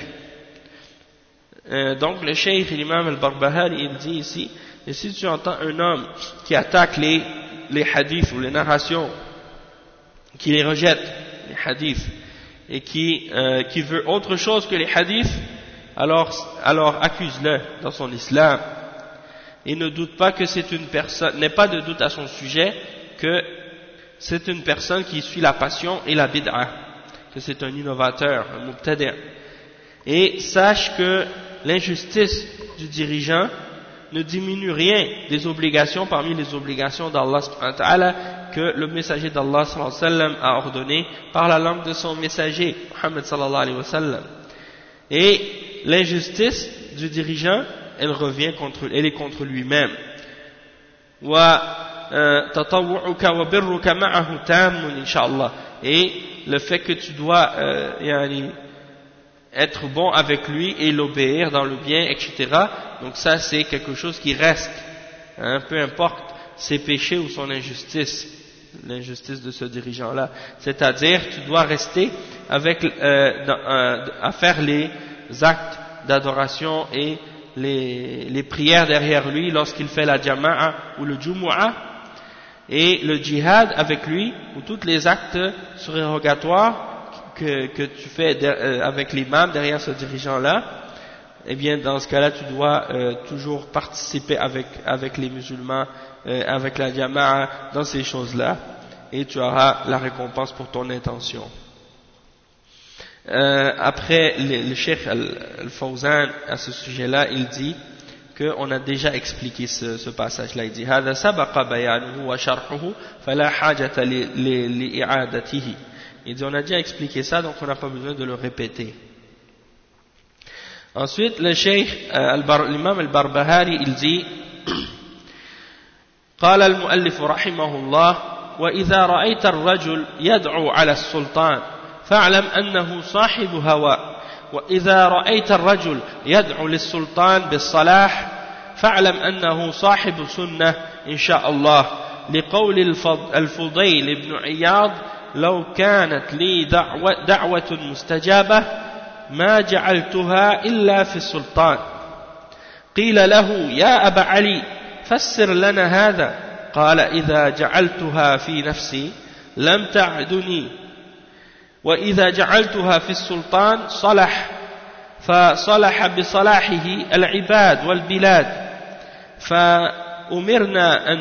Donc le cheikh l'imam al-Barbahari il dit ici, et si tu entends un homme qui attaque les hadiths ou les narrations, qui les rejette les hadiths et qui veut autre chose que les hadiths, alors accuse-le dans son islam et ne doute pas que c'est une personne, n'aie pas de doute à son sujet que c'est une personne qui suit la passion et la bid'a, que c'est un innovateur, un mubtadi'. Et sache que l'injustice du dirigeant ne diminue rien des obligations parmi les obligations d'Allah subhanahu wa ta'ala que le messager d'Allah sallallahu alayhi wa sallam a ordonné par la langue de son messager Muhammad sallallahu alayhi wa sallam. Et l'injustice du dirigeant, elle est contre lui-même. Et le fait que tu dois être bon avec lui et l'obéir dans le bien, etc. Donc ça c'est quelque chose qui reste, peu importe ses péchés ou son injustice, l'injustice de ce dirigeant-là. C'est-à-dire tu dois rester à faire les actes d'adoration et les prières derrière lui lorsqu'il fait la jama'a ou le jumu'a, et le djihad avec lui, ou tous les actes surérogatoires que tu fais avec l'imam derrière ce dirigeant-là. Eh bien dans ce cas-là tu dois toujours participer avec les musulmans, avec la jama'a dans ces choses-là, et tu auras la récompense pour ton intention. Après le cheikh al-Fawzan à ce sujet-là il dit qu'on a déjà expliqué ce passage-là. Il dit هذا سبق بيانه وشرحه فلا حاجة لإعادته. Il dit on a déjà expliqué ça, donc on n'a pas besoin de le répéter. Ensuite le cheikh l'imam al-Barbahari il dit قال المؤلف رحمه الله وإذا رأيت الرجل يدعو على السلطان فاعلم أنه صاحب هوى وإذا رأيت الرجل يدعو للسلطان بالصلاح فاعلم أنه صاحب سنة إن شاء الله لقول الفضيل بن عياض لو كانت لي دعوة مستجابة ما جعلتها إلا في السلطان قيل له يا أبا علي فسر لنا هذا قال إذا جعلتها في نفسي لم تعدني وإذا جعلتها في السلطان فصلح بصلاحه العباد والبلاد فأمرنا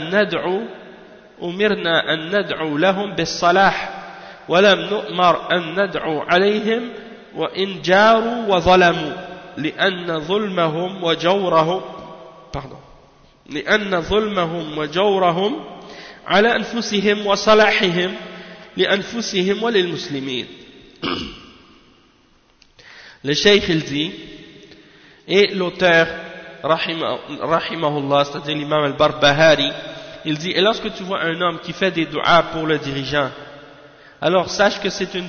أن ندعو لهم بالصلاح ولم نؤمر أن ندعو عليهم وإن جاروا وظلموا لأن ظلمهم وجورهم على أنفسهم وصلاحهم لأنفسهم وللمسلمين. Le cheikh il dit, et l'auteur rahimahullah, c'est-à-dire l'imam al-Barbahari, il dit, et lorsque tu vois un homme qui fait des du'as pour le dirigeant, alors sache que c'est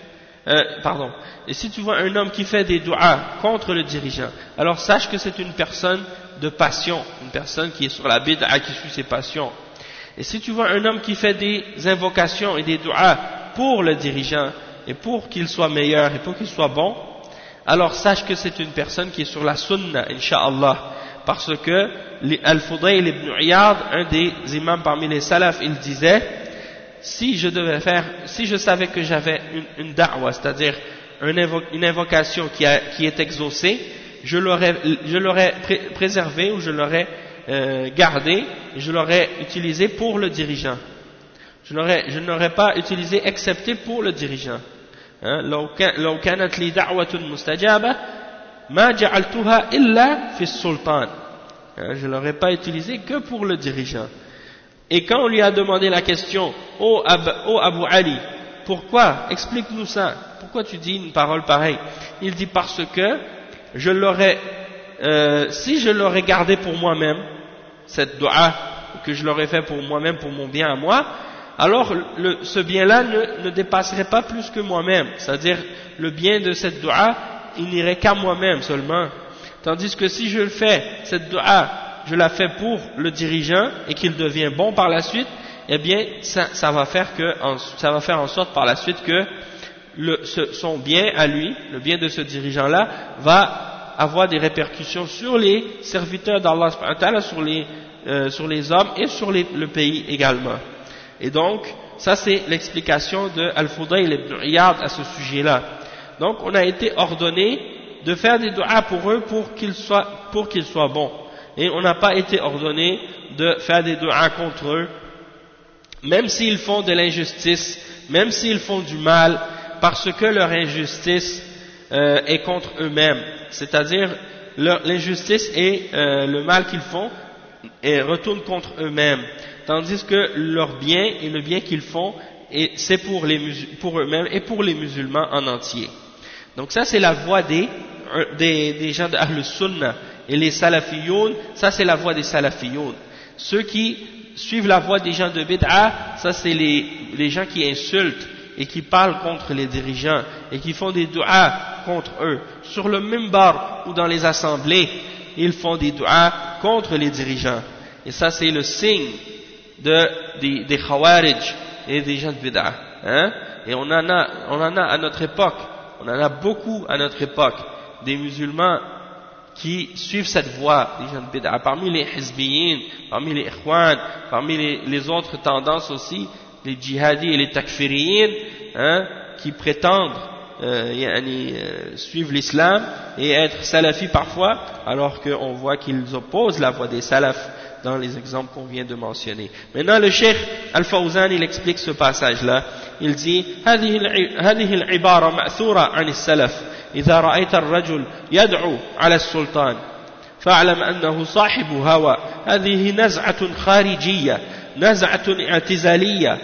et si tu vois un homme qui fait des du'as contre le dirigeant, alors sache que c'est une personne de passion, une personne qui est sur la bid'a, qui suit ses passions. Et si tu vois un homme qui fait des invocations et des du'as pour le dirigeant, et pour qu'il soit meilleur, et pour qu'il soit bon, alors sache que c'est une personne qui est sur la sunna, incha'Allah, parce que Al-Fudayl ibn Iyad, un des imams parmi les salafs, il disait, si je savais que j'avais une da'wa, c'est-à-dire une invocation qui est exaucée, je l'aurais préservé ou je l'aurais gardé, et je l'aurais utilisé pour le dirigeant. Je ne l'aurais pas utilisé excepté pour le dirigeant. لو كانت لي دعوة مستجابة ما جعلتها إلا في السلطان. Je ne l'aurais pas utilisé que pour le dirigeant. Et quand on lui a demandé la question, ô Abu Ali, pourquoi, explique-nous ça, pourquoi tu dis une parole pareille? Il dit parce que si je l'aurais gardé pour moi-même, cette dua que je l'aurais fait pour moi-même, pour mon bien à moi, alors ce bien-là ne dépasserait pas plus que moi-même, c'est-à-dire le bien de cette dua, il n'irait qu'à moi-même seulement. Tandis que si je le fais, cette dua, je la fais pour le dirigeant et qu'il devient bon par la suite, eh bien ça va faire en sorte par la suite que son bien à lui, le bien de ce dirigeant-là, va avoir des répercussions sur les serviteurs d'Allah subhanahu wa ta'ala, sur les hommes et sur le pays également. Et donc, ça c'est l'explication de Al-Fudayl ibn Iyad à ce sujet-là. Donc, on a été ordonné de faire des du'as pour eux pour qu'ils soient bons. Et on n'a pas été ordonné de faire des du'as contre eux, même s'ils font de l'injustice, même s'ils font du mal, parce que leur injustice est contre eux-mêmes. C'est-à-dire, l'injustice et le mal qu'ils font retournent contre eux-mêmes. Tandis que leur bien et le bien qu'ils font, c'est pour eux-mêmes et pour les musulmans en entier. Donc ça c'est la voie des gens de Ahl Sunnah. Et les Salafiyoun, ça c'est la voie des Salafiyoun. Ceux qui suivent la voie des gens de Bid'a, ça c'est les gens qui insultent et qui parlent contre les dirigeants et qui font des du'as contre eux. Sur le minbar ou dans les assemblées, ils font des du'as contre les dirigeants. Et ça c'est le signe des Khawarij et des gens de Bid'a. Et on en a à notre époque, on en a beaucoup à notre époque, des musulmans qui suivent cette voie, des gens de Bid'a, parmi les Hizbiyin, parmi les Ikhwan, parmi les autres tendances aussi, les djihadis et les takfiriyin, qui prétendent suivre l'islam et être salafis parfois, alors qu'on voit qu'ils opposent la voie des salafs dans les exemples qu'on vient de mentionner. Maintenant, le Cheikh Al-Fawzan, il explique ce passage-là. Il dit هذه العبارة مأثورة عن السلف إذا رأيت الرجل يدعو على السلطان فاعلم أنه صاحب هوى هذه نزعة خارجية نزعة اعتزالية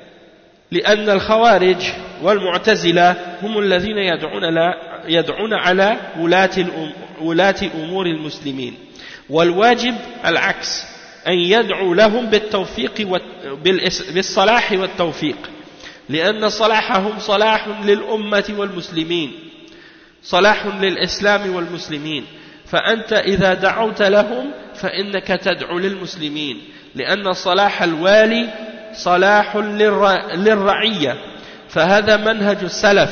لأن الخوارج والمعتزلة هم الذين يدعون على ولاة أمور المسلمين والواجب العكس أن يدعو لهم بالتوفيق بالصلاح والتوفيق لأن صلاحهم صلاح للأمة والمسلمين صلاح للإسلام والمسلمين فأنت إذا دعوت لهم فإنك تدعو للمسلمين لأن صلاح الوالي صلاح للرعية فهذا منهج السلف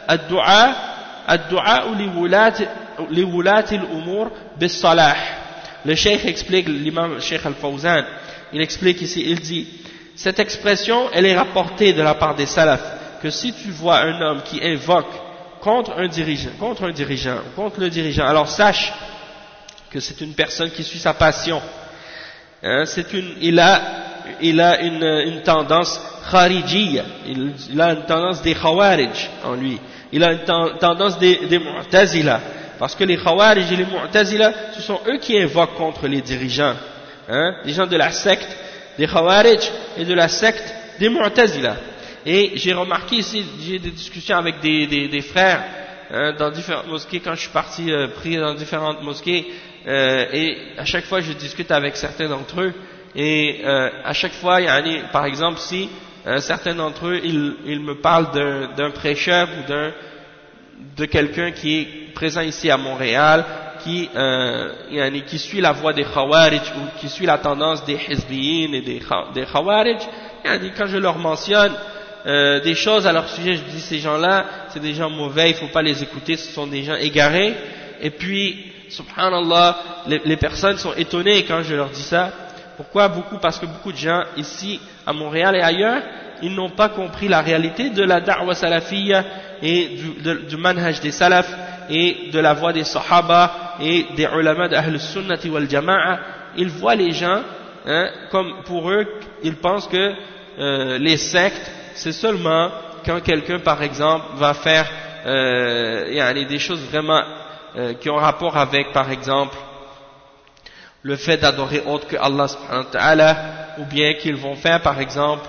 الدعاء لولاة الأمور بالصلاح. Le cheikh explique, l'imam Cheikh Al-Fawzan, il explique ici, il dit, cette expression, elle est rapportée de la part des salafs, que si tu vois un homme qui invoque contre un dirigeant, contre le dirigeant, alors sache que c'est une personne qui suit sa passion. Hein, il a une tendance kharijiyya, il a une tendance des khawarij en lui, il a une tendance des mu'tazila, parce que les khawarij et les mu'tazila, ce sont eux qui invoquent contre les dirigeants, hein, les gens de la secte des khawarij et de la secte des mu'tazila. Et j'ai remarqué ici, j'ai des discussions avec des frères, hein, dans différentes mosquées, quand je suis parti prier dans différentes mosquées, et à chaque fois je discute avec certains d'entre eux, et à chaque fois, par exemple, si certains d'entre eux, ils me parlent d'un prêcheur ou de quelqu'un qui est présent ici à Montréal, qui suit la voie des Khawarij ou qui suit la tendance des Hizbiyin et des Khawarij, quand je leur mentionne des choses à leur sujet, je dis ces gens-là, c'est des gens mauvais, il ne faut pas les écouter, ce sont des gens égarés. Et puis, subhanallah, les personnes sont étonnées quand je leur dis ça. Pourquoi? Parce que beaucoup de gens ici à Montréal et ailleurs, ils n'ont pas compris la réalité de la da'wa salafiyya et du manhaj des salafs et de la voie des sahaba et des ulama d'Ahl sunnati wal jama'a. Ils voient les gens, hein, comme pour eux, ils pensent que les sectes, c'est seulement quand quelqu'un, par exemple, va faire des choses vraiment qui ont rapport avec, par exemple, le fait d'adorer autre que Allah subhanahu wa ta'ala, ou bien qu'ils vont faire, par exemple,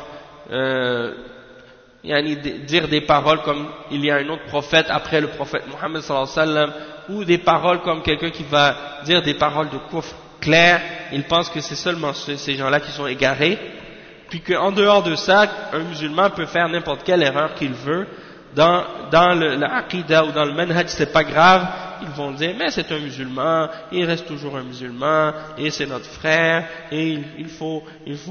dire des paroles comme il y a un autre prophète après le prophète Muhammad sallallahu alayhi wa sallam, ou des paroles comme quelqu'un qui va dire des paroles de kufr claires. Ils pensent que c'est seulement ces gens-là qui sont égarés, puis qu'en dehors de ça, un musulman peut faire n'importe quelle erreur qu'il veut dans l'aqidah ou dans le manhaj, c'est pas grave. Ils vont dire, mais c'est un musulman, il reste toujours un musulman, et c'est notre frère, et il faut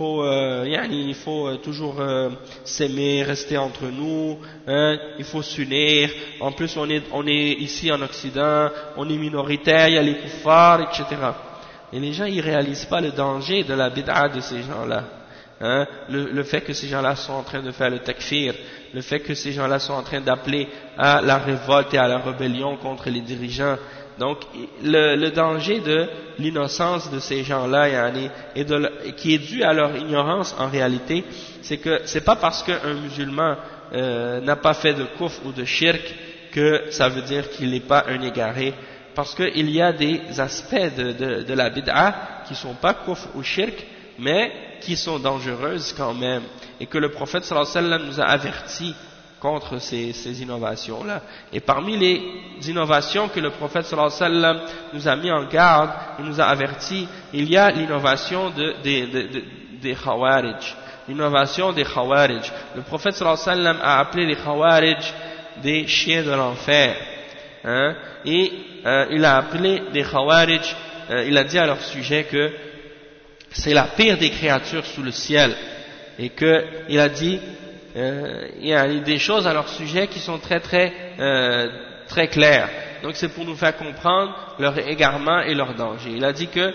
toujours s'aimer, rester entre nous, hein, il faut s'unir. En plus, on est ici en Occident, on est minoritaire, il y a les kuffars, etc. Et les gens, ils réalisent pas le danger de la bid'a de ces gens-là. Hein, le fait que ces gens-là sont en train de faire le takfir, le fait que ces gens-là sont en train d'appeler à la révolte et à la rébellion contre les dirigeants. Donc, le danger de l'innocence de ces gens-là, qui est dû à leur ignorance en réalité, c'est que c'est pas parce qu'un musulman n'a pas fait de kufr ou de shirk que ça veut dire qu'il n'est pas un égaré, parce qu'il y a des aspects de la bid'a qui sont pas kufr ou shirk, mais qui sont dangereuses quand même, et que le prophète sallallahu alayhi wa sallam nous a avertis contre ces innovations-là. Et parmi les innovations que le prophète sallallahu alayhi wa sallam nous a mis en garde, il nous a avertis, il y a l'innovation des Khawarij. L'innovation des Khawarij. Le prophète sallallahu alayhi wa sallam a appelé les Khawarij des chiens de l'enfer. Hein? Et il a appelé les Khawarij, il a dit à leur sujet que c'est la pire des créatures sous le ciel, et que il a dit il y a des choses à leur sujet qui sont très claires. Donc c'est pour nous faire comprendre leur égarement et leur danger. Il a dit que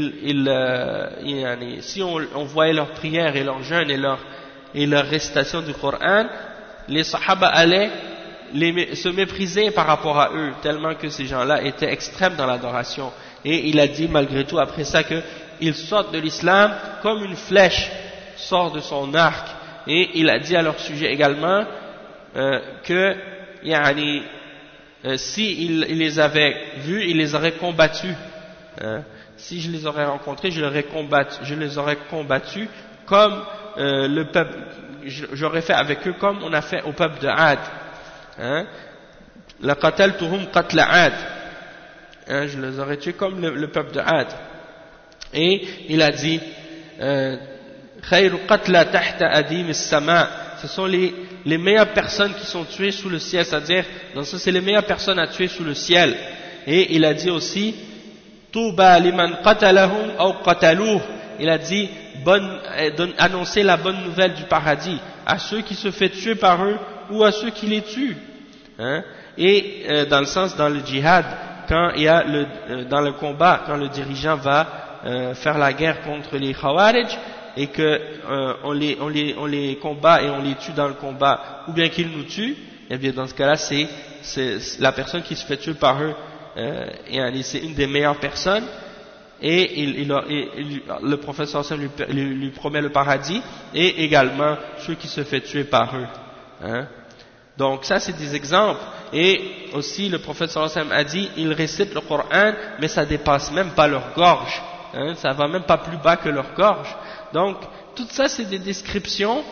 si on voyait leurs prières et leurs jeûnes et leur récitation du Coran, les Sahaba allaient se mépriser par rapport à eux, tellement que ces gens-là étaient extrêmes dans l'adoration. Et il a dit malgré tout après ça que ils sortent de l'islam comme une flèche sort de son arc. Et il a dit à leur sujet également que si il les avait vus, il les aurait combattus. Si je les aurais rencontrés, je les aurais combattus comme le peuple, j'aurais fait avec eux comme on a fait au peuple de Ad. La qataltuhum qatla Ad. Je les aurais tués comme le peuple de Ad. Et il a dit khayru qatla tahta adim as-sama', ce sont les meilleures personnes qui sont tuées sous le ciel, c'est-à-dire dans ça c'est les meilleures personnes à tuer sous le ciel. Et il a dit aussi tuba liman qatalahum aw qataluh, il a dit annoncer la bonne nouvelle du paradis à ceux qui se fait tuer par eux ou à ceux qui les tuent. Hein? Et dans le sens, dans le djihad, quand il y a dans le combat, quand le dirigeant va faire la guerre contre les Khawarij, et que on les combat et on les tue dans le combat, ou bien qu'ils nous tuent, et bien dans ce cas-là, c'est la personne qui se fait tuer par eux, c'est une des meilleures personnes, et le prophète sallallahu alayhi wa sallam lui promet le paradis, et également ceux qui se fait tuer par eux. Hein? Donc ça c'est des exemples, et aussi le prophète sallallahu alayhi wa sallam a dit, ils récitent le Coran, mais ça dépasse même pas leur gorge, hein? Ça va même pas plus bas que leur gorge. Donc tout ça c'est des descriptions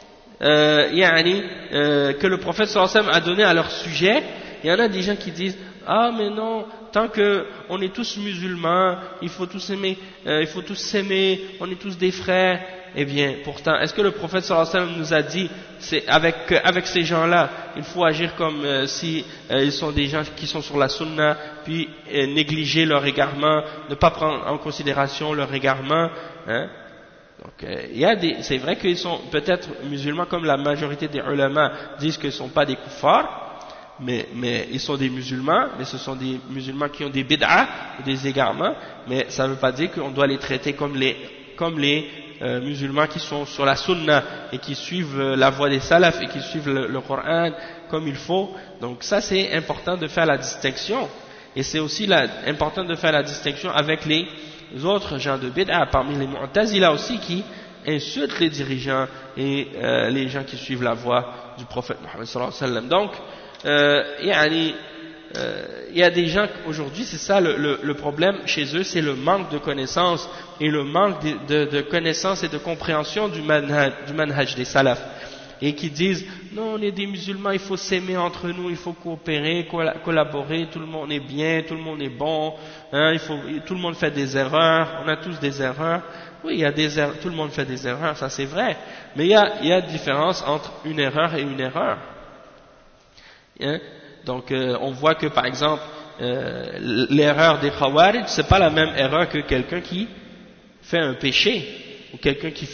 que le prophète sallallahu alayhi wa sallam a donné à leur sujet. Il y en a des gens qui disent, ah mais non, tant que on est tous musulmans, il faut tous s'aimer, on est tous des frères. Eh bien, pourtant, est-ce que le prophète sallallahu alayhi wa sallam nous a dit, c'est avec ces gens-là, il faut agir comme si ils sont des gens qui sont sur la sunna, puis négliger leur égarement, ne pas prendre en considération leur égarement, hein? Donc, c'est vrai qu'ils sont peut-être musulmans, comme la majorité des ulama disent qu'ils ne sont pas des kuffars, mais ils sont des musulmans, mais ce sont des musulmans qui ont des bid'ah, des égarements, mais ça ne veut pas dire qu'on doit les traiter comme les musulmans qui sont sur la sunna et qui suivent la voie des salafs et qui suivent le Coran comme il faut. Donc ça c'est important de faire la distinction, et c'est aussi important de faire la distinction avec les autres gens de bid'ah, parmi les mu'tazila aussi, qui insultent les dirigeants et les gens qui suivent la voie du prophète Mohammed sallallahu alayhi wa sallam. Donc il y a des gens aujourd'hui, c'est ça le problème chez eux, c'est le manque de connaissances et le manque de connaissances et de compréhension du manhaj des salafs, et qui disent non, on est des musulmans, il faut s'aimer entre nous, il faut coopérer, collaborer, tout le monde est bien, tout le monde est bon, hein, tout le monde fait des erreurs, on a tous des erreurs. Oui, il y a des erreurs, tout le monde fait des erreurs, ça c'est vrai, mais il y a différence entre une erreur et une erreur. Hein? Donc on voit que par exemple l'erreur des Khawarij, c'est pas la même erreur que quelqu'un qui fait un péché, ou quelqu'un qui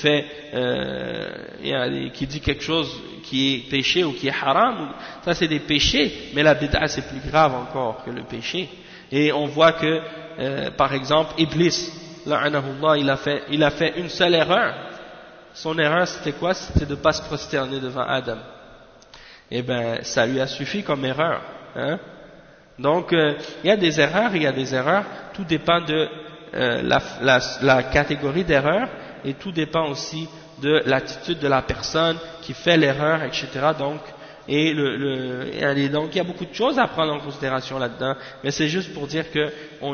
qui dit quelque chose qui est péché ou qui est haram. Ça c'est des péchés, mais la bid'a c'est plus grave encore que le péché. Et on voit que par exemple Iblis, la'anahullah, il a fait une seule erreur. Son erreur c'était quoi? C'était de ne pas se prosterner devant Adam. Eh bien, ça lui a suffi comme erreur. Hein? Donc, il y a des erreurs, tout dépend de la catégorie d'erreur, et tout dépend aussi de l'attitude de la personne qui fait l'erreur, etc. Donc, donc, il y a beaucoup de choses à prendre en considération là-dedans, mais c'est juste pour dire que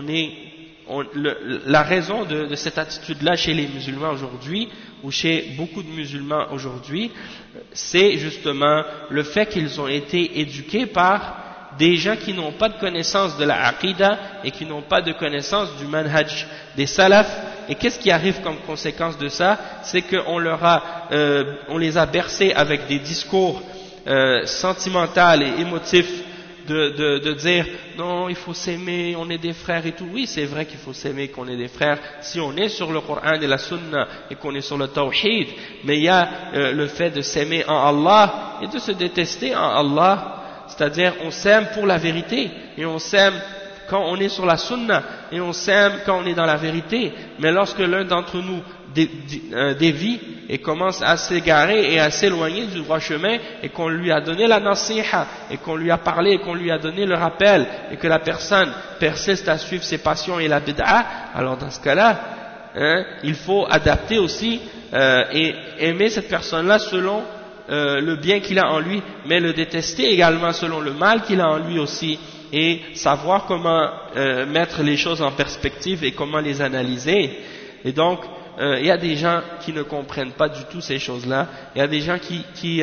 la raison de cette attitude-là chez les musulmans aujourd'hui, ou chez beaucoup de musulmans aujourd'hui, c'est justement le fait qu'ils ont été éduqués par des gens qui n'ont pas de connaissance de la aqida et qui n'ont pas de connaissance du manhaj des salafs. Et qu'est-ce qui arrive comme conséquence de ça? C'est qu'on on les a bercés avec des discours sentimentaux et émotifs, de dire non, il faut s'aimer, on est des frères et tout. Oui, c'est vrai qu'il faut s'aimer, qu'on est des frères si on est sur le Coran et la Sunna et qu'on est sur le Tawhid, mais il y a le fait de s'aimer en Allah et de se détester en Allah, c'est-à-dire on s'aime pour la vérité et on s'aime quand on est sur la Sunna et on s'aime quand on est dans la vérité. Mais lorsque l'un d'entre nous dévie et commence à s'égarer et à s'éloigner du droit chemin, et qu'on lui a donné la nasiha, et qu'on lui a parlé, et qu'on lui a donné le rappel, et que la personne persiste à suivre ses passions et la bid'a, alors dans ce cas-là, il faut adapter aussi et aimer cette personne-là selon le bien qu'il a en lui, mais le détester également selon le mal qu'il a en lui aussi, et savoir comment mettre les choses en perspective et comment les analyser. Et donc il y a des gens qui ne comprennent pas du tout ces choses-là. Il y a des gens qui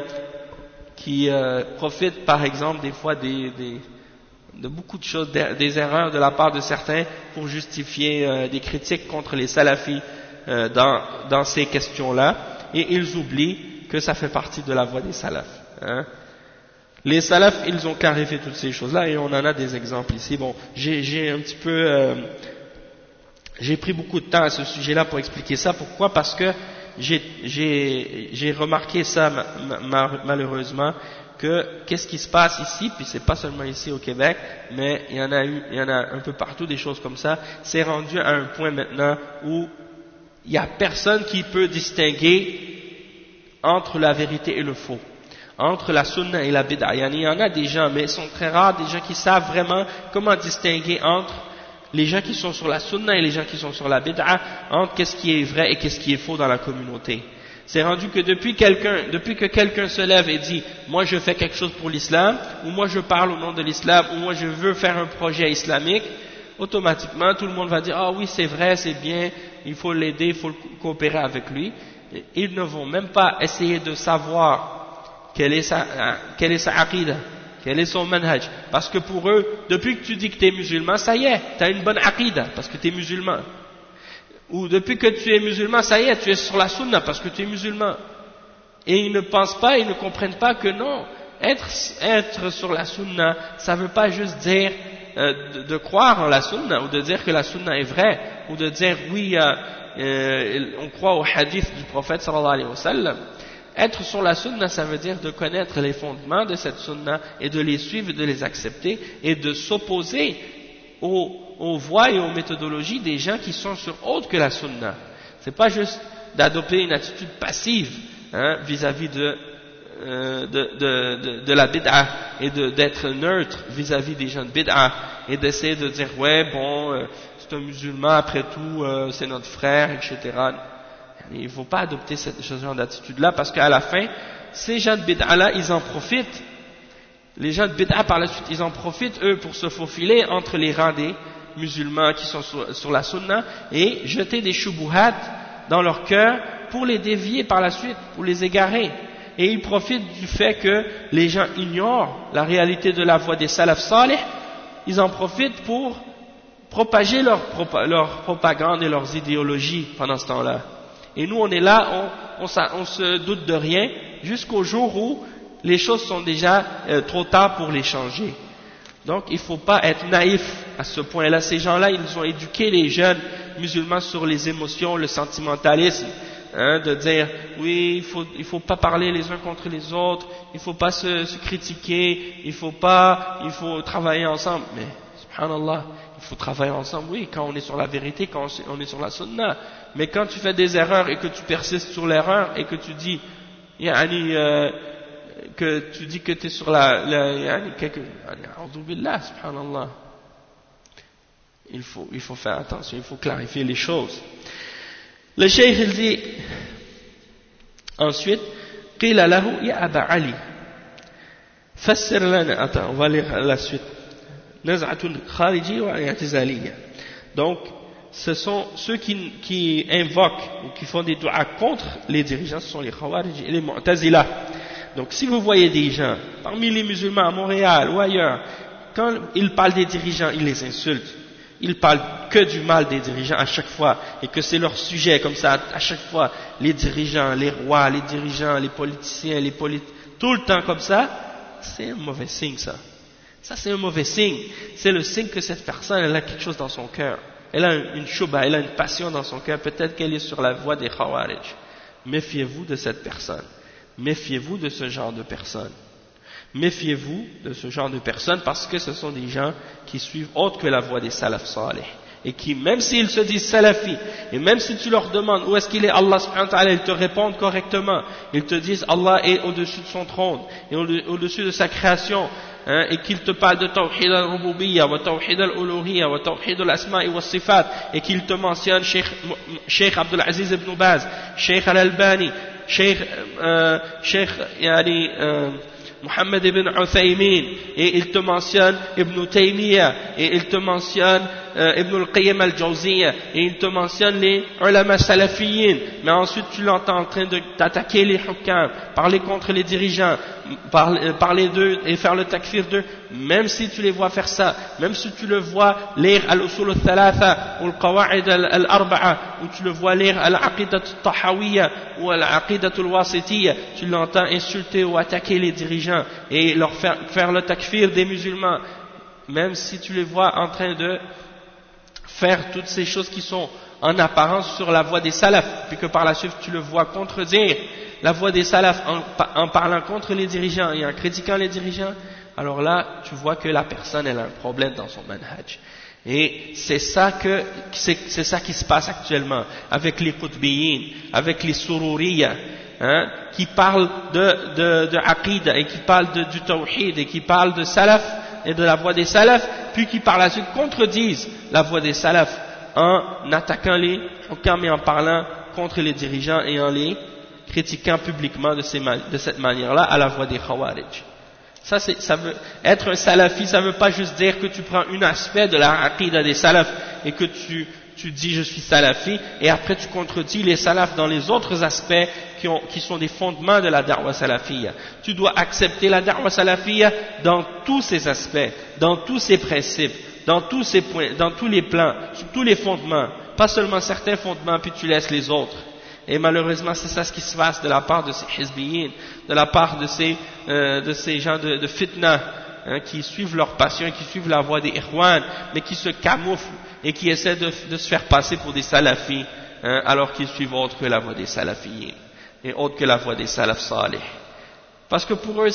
profitent par exemple des fois de beaucoup de choses, des erreurs de la part de certains pour justifier des critiques contre les salafis dans ces questions-là, et ils oublient que ça fait partie de la voie des salafs. Hein. Les salafs, ils ont clarifié toutes ces choses-là, et on en a des exemples ici. Bon, j'ai un petit peu j'ai pris beaucoup de temps à ce sujet-là pour expliquer ça. Pourquoi? Parce que j'ai remarqué ça malheureusement, que qu'est-ce qui se passe ici, puis c'est pas seulement ici au Québec, mais il y en a un peu partout des choses comme ça. C'est rendu à un point maintenant où il y a personne qui peut distinguer entre la vérité et le faux, entre la sunna et la bid'a. Il y en a des gens, mais ils sont très rares, des gens qui savent vraiment comment distinguer entre les gens qui sont sur la sunna et les gens qui sont sur la bid'a, entre qu'est-ce qui est vrai et qu'est-ce qui est faux dans la communauté. C'est rendu que depuis que quelqu'un se lève et dit « moi je fais quelque chose pour l'islam » ou « moi je parle au nom de l'islam » ou « moi je veux faire un projet islamique », automatiquement tout le monde va dire « ah oui c'est vrai, c'est bien, il faut l'aider, il faut coopérer avec lui ». Ils ne vont même pas essayer de savoir quelle est sa aqida, quel est son manhaj. Parce que pour eux, depuis que tu dis que tu es musulman, ça y est, tu as une bonne aqida parce que tu es musulman. Ou depuis que tu es musulman, ça y est, tu es sur la sunna parce que tu es musulman. Et ils ne pensent pas, ils ne comprennent pas que non, être sur la sunna, ça ne veut pas juste dire de croire en la sunna, ou de dire que la sunna est vraie, ou de dire oui, on croit au hadith du prophète sallallahu alayhi wa sallam. Être sur la sunna, ça veut dire de connaître les fondements de cette sunna et de les suivre, de les accepter et de s'opposer aux voies et aux méthodologies des gens qui sont sur autre que la sunna. C'est pas juste d'adopter une attitude passive vis-à-vis de la bid'a et d'être neutre vis-à-vis des gens de bid'a et d'essayer de dire ouais bon c'est un musulman après tout c'est notre frère etc. Il ne faut pas adopter ce genre d'attitude là parce qu'à la fin ces gens de bid'a là ils en profitent. Les gens de bid'a par la suite ils en profitent eux pour se faufiler entre les rangs des musulmans qui sont sur la sunna et jeter des shubuhat dans leur cœur pour les dévier par la suite, pour les égarer. Et ils profitent du fait que les gens ignorent la réalité de la voie des salaf salih, ils en profitent pour propager leur propagande et leurs idéologies pendant ce temps-là. Et nous on est là, on se doute de rien jusqu'au jour où les choses sont déjà trop tard pour les changer. Donc il ne faut pas être naïf à ce point-là. Ces gens-là, ils ont éduqué les jeunes musulmans sur les émotions, le sentimentalisme, de dire oui, il faut pas parler les uns contre les autres, il faut pas se critiquer, il faut travailler ensemble. Mais subhanallah, il faut travailler ensemble, oui, quand on est sur la vérité, quand on est sur la sunna. Mais quand tu fais des erreurs et que tu persistes sur l'erreur et que tu dis que tu es sur subhanallah, il faut faire attention, il faut clarifier les choses. Le cheikh il dit ensuite qila lahu ya aba ali fassir lana, attends on va lire la suite, naz'atun khariji wa i'tizaliyya. Donc ce sont ceux qui invoquent ou qui font des du'a contre les dirigeants, ce sont les khawarij et les mu'tazila. Donc si vous voyez des gens parmi les musulmans à Montréal ou ailleurs, quand ils parlent des dirigeants, ils les insultent, ils parlent que du mal des dirigeants à chaque fois et que c'est leur sujet comme ça à chaque fois, les dirigeants, les rois, les dirigeants, les politiciens, tout le temps comme ça, c'est un mauvais signe ça. Ça c'est un mauvais signe, c'est le signe que cette personne elle a quelque chose dans son cœur, elle a une shubha, elle a une passion dans son cœur, peut-être qu'elle est sur la voie des khawarij. Méfiez-vous de cette personne. Méfiez-vous de ce genre de personnes. Méfiez-vous de ce genre de personnes parce que ce sont des gens qui suivent autre que la voie des salaf salih. Et qui, même s'ils se disent salafi, et même si tu leur demandes où est-ce qu'il est Allah subhanahu wa ta'ala, ils te répondent correctement. Ils te disent Allah est au-dessus de son trône, et au-dessus de sa création, et qu'ils te parlent de tawhid al-rububiyya, wa tawhid al-uluhiyya, wa tawhid al-asma'i wa sifat, et qu'ils te mentionnent Cheikh Abdul Aziz ibn Baz, Cheikh al-Albani, Cheikh Mohammed ibn Uthaymin, et il te mentionne Ibn Taymiyyah, et il te mentionne Ibn al-Qayyim al-Jawziyya, et il te mentionne les ulama salafiyin, mais ensuite tu l'entends en train d'attaquer les hukam, parler contre les dirigeants, parler d'eux et faire le takfir d'eux, même si tu les vois faire ça, même si tu le vois lire al-usul al-thalatha ou al-qawa'id al-arba'a, ou tu le vois lire al-aqidat al-tahawiyya ou al-aqidat al-wasitiyya, tu l'entends insulter ou attaquer les dirigeants et leur faire le takfir des musulmans, même si tu les vois en train de faire toutes ces choses qui sont en apparence sur la voie des salafs, puis que par la suite tu le vois contredire la voie des salafs en parlant contre les dirigeants et en critiquant les dirigeants, alors là tu vois que la personne elle a un problème dans son manhaj. Et c'est ça qui se passe actuellement avec les qutbiyin, avec les sururiya, hein, qui parlent de aqida et qui parlent du tawhid et qui parlent de salaf et de la voie des salafs, puis qui par la suite contredisent la voie des salafs en attaquant les hukam et en parlant contre les dirigeants et en les critiquant publiquement de cette manière-là à la voie des khawarij. Ça veut être un salafi, ça veut pas juste dire que tu prends un aspect de la aqida des salafs et que tu dis je suis salafi et après tu contredis les salafs dans les autres aspects qui sont des fondements de la da'wa salafiyya. Tu dois accepter la da'wa salafiyya dans tous ses aspects, dans tous ses principes, dans tous ses points, dans tous les plans, sur tous les fondements, pas seulement certains fondements puis tu laisses les autres. Et malheureusement c'est ça ce qui se passe de la part de ces hizbiyin, de la part de ces gens de fitna, hein, qui suivent leur passion, qui suivent la voie des ikhwan, mais qui se camouflent et qui essaient de se faire passer pour des salafis, hein, alors qu'ils suivent autre que la voie des salafiyin et autre que la voie des salaf salih. Parce que pour eux,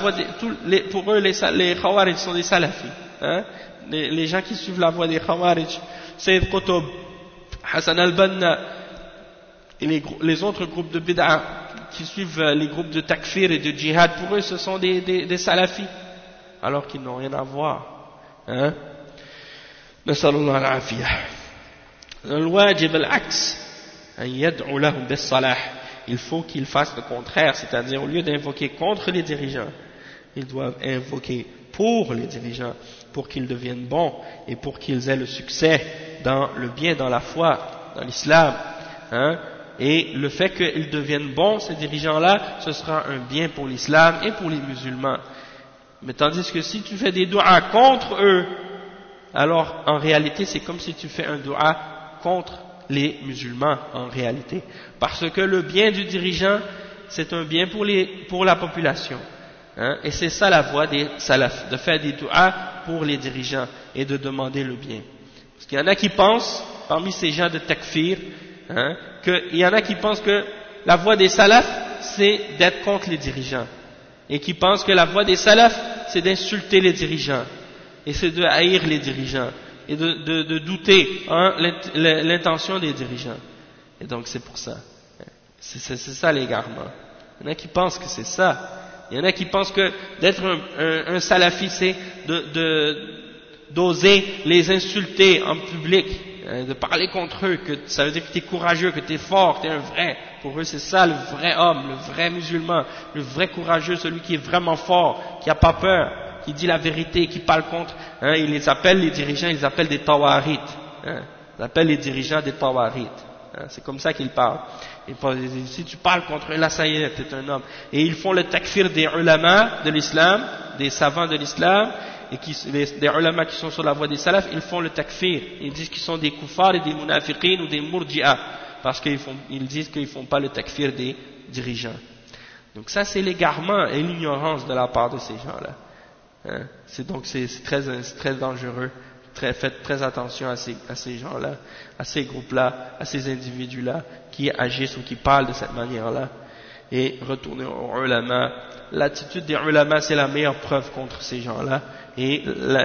les khawarij sont des salafis, hein. Les gens qui suivent la voie des khawarij, Sayyid Qutb, Hassan al-Banna et les autres groupes de bid'a qui suivent les groupes de takfir et de djihad, pour eux ce sont des salafis, alors qu'ils n'ont rien à voir, hein. Nasallallahu al-afiyah. Al-wajib al-aks an yad'u lahum bis-salah. Il faut qu'ils fassent le contraire, c'est-à-dire au lieu d'invoquer contre les dirigeants, ils doivent invoquer pour les dirigeants, pour qu'ils deviennent bons et pour qu'ils aient le succès dans le bien, dans la foi, dans l'islam, hein. Et le fait qu'ils deviennent bons, ces dirigeants-là, ce sera un bien pour l'islam et pour les musulmans. Mais tandis que si tu fais des du'as contre eux, alors en réalité c'est comme si tu fais un du'a contre les musulmans en réalité. Parce que le bien du dirigeant, c'est un bien pour la population. Hein? Et c'est ça la voie des salafs, de faire des du'as pour les dirigeants et de demander le bien. Parce qu'il y en a qui pensent, parmi ces gens de takfir, hein, qu'il y en a qui pensent que la voie des salafs, c'est d'être contre les dirigeants. Et qui pensent que la voie des salafs, c'est d'insulter les dirigeants. Et c'est de haïr les dirigeants. Et de douter, hein, l'intention des dirigeants. Et donc c'est pour ça. C'est ça l'égarement. Il y en a qui pensent que c'est ça. Il y en a qui pensent que d'être un salafi, c'est d'oser les insulter en public, de parler contre eux, que ça veut dire que tu es courageux, que tu es fort, que tu es un vrai. Pour eux c'est ça le vrai homme, le vrai musulman, le vrai courageux, celui qui est vraiment fort, qui n'a pas peur, qui dit la vérité, qui parle contre, hein. Ils les appellent, les dirigeants, ils les appellent des tawarit, hein. Ils appellent les dirigeants des tawarit, hein. C'est comme ça qu'ils parlent. Et si tu parles contre eux, là ça y est, t'es un homme. Et ils font le takfir des ulama de l'islam, des savants de l'islam, et des ulama qui sont sur la voie des salafs, ils font le takfir. Ils disent qu'ils sont des kuffars et des munafiqin ou des murji'a, parce qu'ils disent qu'ils font pas le takfir des dirigeants. Donc ça c'est l'égarement et l'ignorance de la part de ces gens-là. Hein? C'est très dangereux. Faites très attention à ces gens-là, à ces groupes-là, à ces individus-là qui agissent ou qui parlent de cette manière-là. Et retournez aux ulama. L'attitude des ulama, c'est la meilleure preuve contre ces gens-là. Et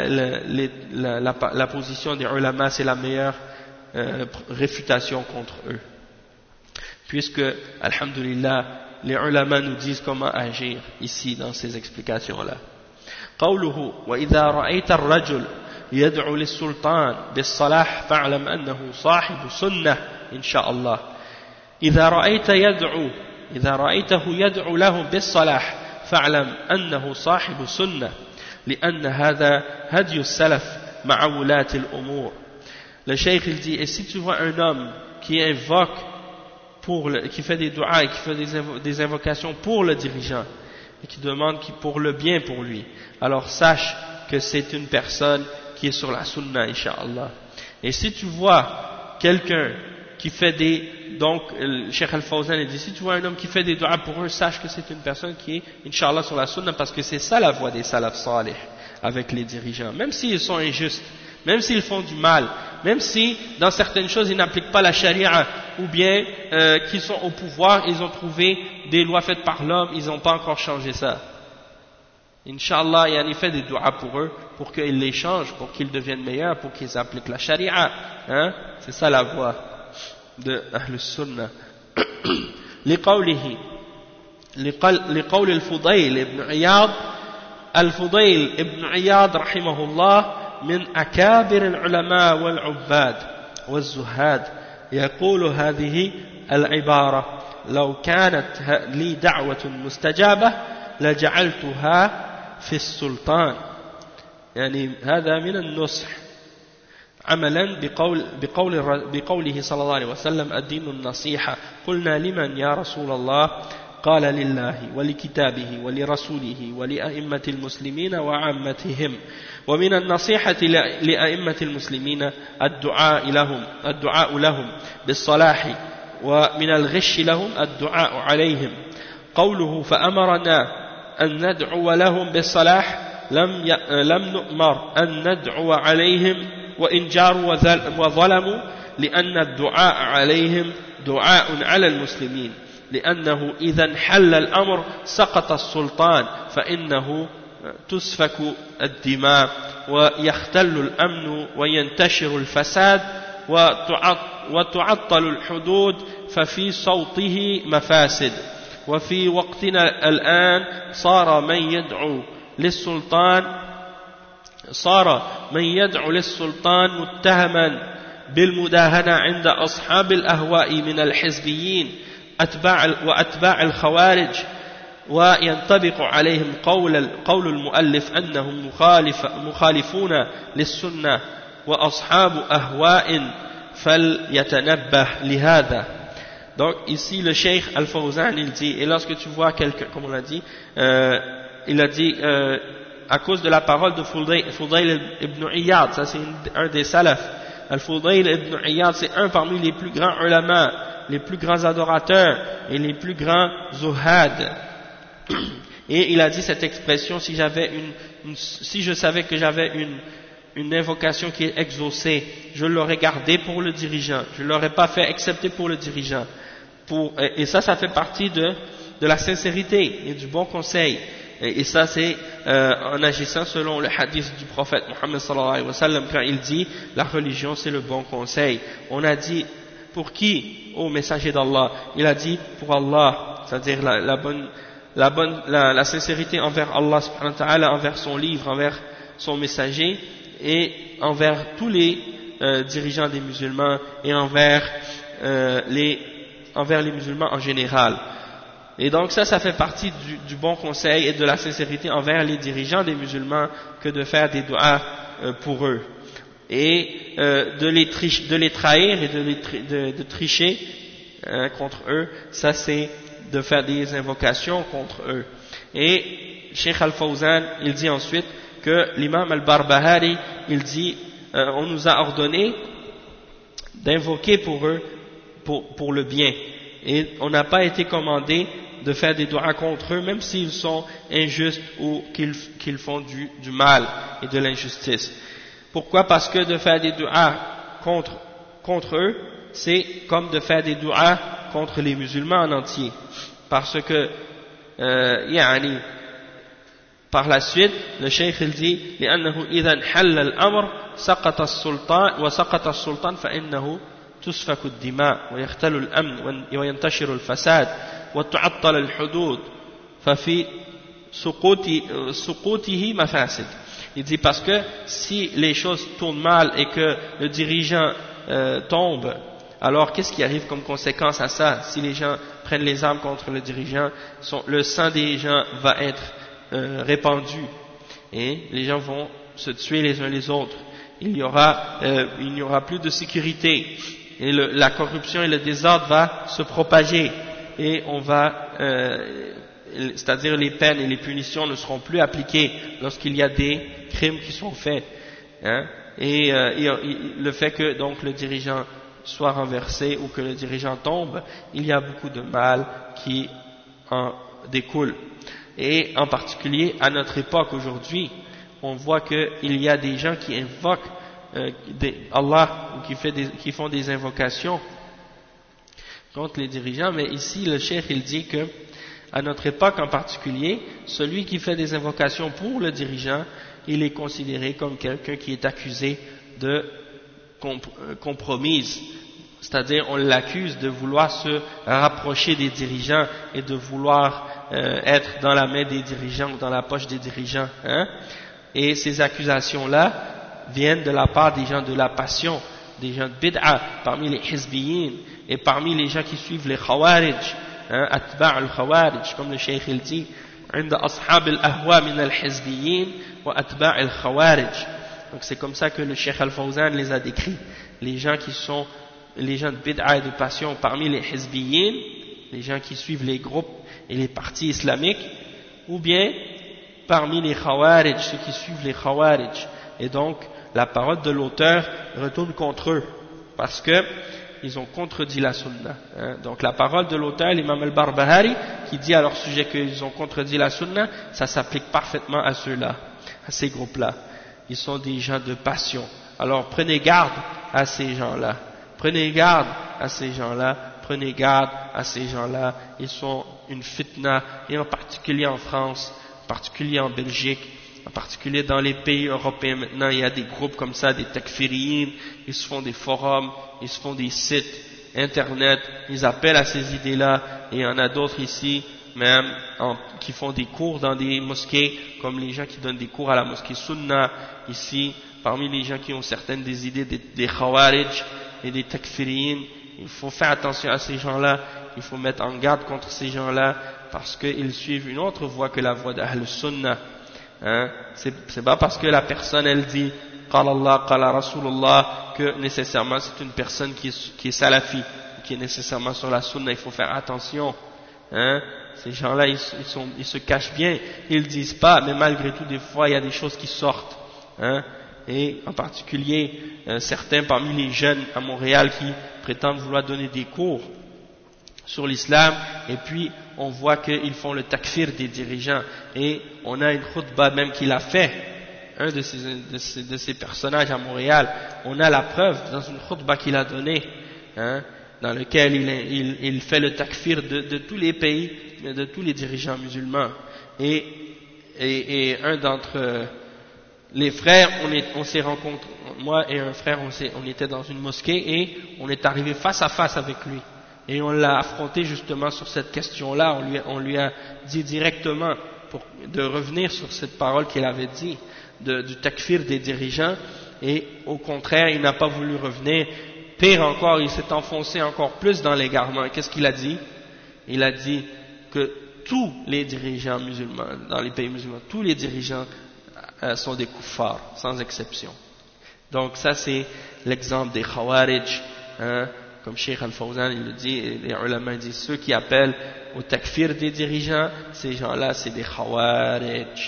la position des ulama, c'est la meilleure réfutation contre eux. Puisque, alhamdulillah, les ulama nous disent comment agir ici dans ces explications-là. قوله وإذا رأيت الرجل يدعو للسلطان بالصلاح فاعلم أنه صاحب سنة إن شاء الله. إذا رأيته يدعو له بالصلاح فاعلم أنه صاحب سنة لأن هذا هدي السلف مع ولاة الأمور. Le cheikh il dit, et si tu vois un homme qui invoque qui fait des du'as et qui fait des invocations pour le dirigeant et qui demande pour le bien pour lui, alors sache que c'est une personne qui est sur la sunna, incha'Allah. Et si tu vois quelqu'un qui fait donc le Cheikh Al-Fawzan dit, si tu vois un homme qui fait des du'as pour eux, sache que c'est une personne qui est, incha'Allah, sur la sunna, parce que c'est ça la voie des salaf salih avec les dirigeants, même s'ils sont injustes, même s'ils font du mal, même si dans certaines choses ils n'appliquent pas la charia, ou bien qu'ils sont au pouvoir, ils ont trouvé des lois faites par l'homme, ils n'ont pas encore changé ça. Inch'Allah, il y a en effet des doigts pour eux, pour qu'ils les changent, pour qu'ils deviennent meilleurs, pour qu'ils appliquent la charia. Hein? C'est ça la voie de Ahl Sunnah. لقول الفضيل ابن عياض الفضيل ابن عياض رحمه الله من أكابر العلماء والعباد والزهاد يقول هذه العبارة لو كانت لي دعوة مستجابة لجعلتها في السلطان يعني هذا من النصح عملا بقوله صلى الله عليه وسلم الدين النصيحة قلنا لمن يا رسول الله قال لله ولكتابه ولرسوله ولأئمة المسلمين وعامتهم ومن النصيحة لأئمة المسلمين الدعاء لهم بالصلاح ومن الغش لهم الدعاء عليهم قوله فأمرنا أن ندعو لهم بالصلاح لم نؤمر أن ندعو عليهم وإن جاروا وظلموا لأن الدعاء عليهم دعاء على المسلمين لأنه إذا انحل الأمر سقط السلطان فإنه تسفك الدماء ويختل الأمن وينتشر الفساد وتعطل الحدود ففي صوته مفاسد وفي وقتنا الآن صار من يدعو للسلطان متهما بالمداهنة عند أصحاب الأهواء من الحزبيين وأتباع الخوارج وينطبق عليهم قول المؤلف أنهم مخالفون للسنة وأصحاب أهواء فليتنبه لهذا. Donc ici le Cheikh Al-Fawzan il dit, et lorsque tu vois quelqu'un, comme on l'a dit, il a dit à cause de la parole de Fudayl ibn Iyad, ça c'est un des salafs. Al-Fudayl ibn Iyad c'est un parmi les plus grands ulama, les plus grands adorateurs et les plus grands zuhad. Et il a dit cette expression, si je savais que j'avais une invocation qui est exaucée, je l'aurais gardée pour le dirigeant, je ne l'aurais pas fait accepter pour le dirigeant. Et ça fait partie de la sincérité et du bon conseil. Et ça c'est en agissant selon le hadith du prophète Mohammed sallallahu alayhi wa sallam quand il dit la religion c'est le bon conseil. On a dit pour qui, ô messager d'Allah? Il a dit pour Allah, c'est-à-dire la sincérité envers Allah subhanahu wa ta'ala, envers son livre, envers son messager et envers tous les dirigeants des musulmans et envers les musulmans en général. Et donc ça fait partie du bon conseil et de la sincérité envers les dirigeants des musulmans que de faire des du'as pour eux. Et de les trahir et de tricher contre eux, ça c'est de faire des invocations contre eux. Et Cheikh Al-Fawzan, il dit ensuite que l'imam Al-Barbahari, il dit on nous a ordonné d'invoquer pour eux pour le bien. Et on n'a pas été commandé de faire des du'as contre eux, même s'ils sont injustes ou qu'ils font du mal et de l'injustice. Pourquoi? Parce que de faire des du'as contre eux, c'est comme de faire des du'as contre les musulmans en entier. Parce que, par la suite, le cheikh il dit, لأنه إذا انحل الأمر سقط السلطان فإنه تسفك الدماء ويختل الأمن وينتشر الفساد وتعطل الحدود ففي سقوطه مفاسد. Il dit parce que si les choses tournent mal et que le dirigeant tombe, alors qu'est-ce qui arrive comme conséquence à ça? Si les gens prennent les armes contre le dirigeant, le sang des gens va être répandu et les gens vont se tuer les uns les autres. Il n'y aura plus de sécurité et la corruption et le désordre va se propager et c'est-à-dire les peines et les punitions ne seront plus appliquées lorsqu'il y a des crimes qui sont faits. Hein? Et le fait que donc le dirigeant soit renversé ou que le dirigeant tombe, il y a beaucoup de mal qui en découle. Et en particulier à notre époque aujourd'hui, on voit qu'il y a des gens qui invoquent Allah, ou qui font des invocations contre les dirigeants, mais ici le cheikh il dit que à notre époque en particulier, celui qui fait des invocations pour le dirigeant, il est considéré comme quelqu'un qui est accusé de compromise, c'est-à-dire on l'accuse de vouloir se rapprocher des dirigeants et de vouloir être dans la main des dirigeants ou dans la poche des dirigeants, hein? Et ces accusations-là viennent de la part des gens de la passion, des gens de bid'a, parmi les hizbiyin et parmi les gens qui suivent les khawarij, hein, atba' al-khawarij, comme le cheikh il dit, عند أصحاب الأهواء من الحزبيين وأتباع الخوارج. Donc c'est comme ça que le cheikh Al-Fawzan les a décrits, les gens qui sont les gens de bid'a et de passion parmi les hizbiyin, les gens qui suivent les groupes et les partis islamiques, ou bien parmi les khawarij, ceux qui suivent les khawarij. Et donc la parole de l'auteur retourne contre eux parce que ils ont contredit la sunna, hein. Donc la parole de l'auteur, l'imam al-Barbahari, qui dit à leur sujet qu'ils ont contredit la sunna, ça s'applique parfaitement à ceux-là, à ces groupes-là. Ils sont des gens de passion. Alors prenez garde à ces gens-là, prenez garde à ces gens-là, prenez garde à ces gens-là. Ils sont une fitna, et en particulier en France, en particulier en Belgique, en particulier dans les pays européens maintenant, il y a des groupes comme ça, des takfiriyin, ils se font des forums, ils se font des sites internet, ils appellent à ces idées-là, et il y en a d'autres ici, même, qui font des cours dans des mosquées, comme les gens qui donnent des cours à la mosquée Sunna, ici, parmi les gens qui ont certaines des idées des khawarij et des takfiriyin. Il faut faire attention à ces gens-là, il faut mettre en garde contre ces gens-là, parce qu'ils suivent une autre voie que la voie d'Ahl Sunnah. Hein? C'est pas parce que la personne elle dit Qala Allah, Qala Rasulullah que nécessairement c'est une personne qui est salafi, qui est nécessairement sur la sunna. Il faut faire attention, hein? Ces gens-là ils se cachent bien, ils disent pas, mais malgré tout des fois il y a des choses qui sortent, hein? Et en particulier certains parmi les jeunes à Montréal qui prétendent vouloir donner des cours sur l'islam, et puis on voit qu'ils font le takfir des dirigeants, et on a une khutbah même qu'il a fait, un de ces personnages à Montréal, on a la preuve dans une khutbah qu'il a donnée, hein, dans lequel il fait le takfir de tous les pays, de tous les dirigeants musulmans, et un d'entre les frères, on s'est rencontrés, moi et un frère, on était dans une mosquée, et on est arrivé face à face avec lui. Et on l'a affronté justement sur cette question-là, on lui a dit directement de revenir sur cette parole qu'il avait dit, du takfir des dirigeants, et au contraire, il n'a pas voulu revenir. Pire encore, il s'est enfoncé encore plus dans l'égarement. Qu'est-ce qu'il a dit? Il a dit que tous les dirigeants musulmans, dans les pays musulmans, tous les dirigeants sont des kuffars, sans exception. Donc ça c'est l'exemple des khawarij, hein? Comme Cheikh Al-Fawzan il le dit, et les ulama disent, ceux qui appellent au takfir des dirigeants, ces gens-là c'est des khawarij,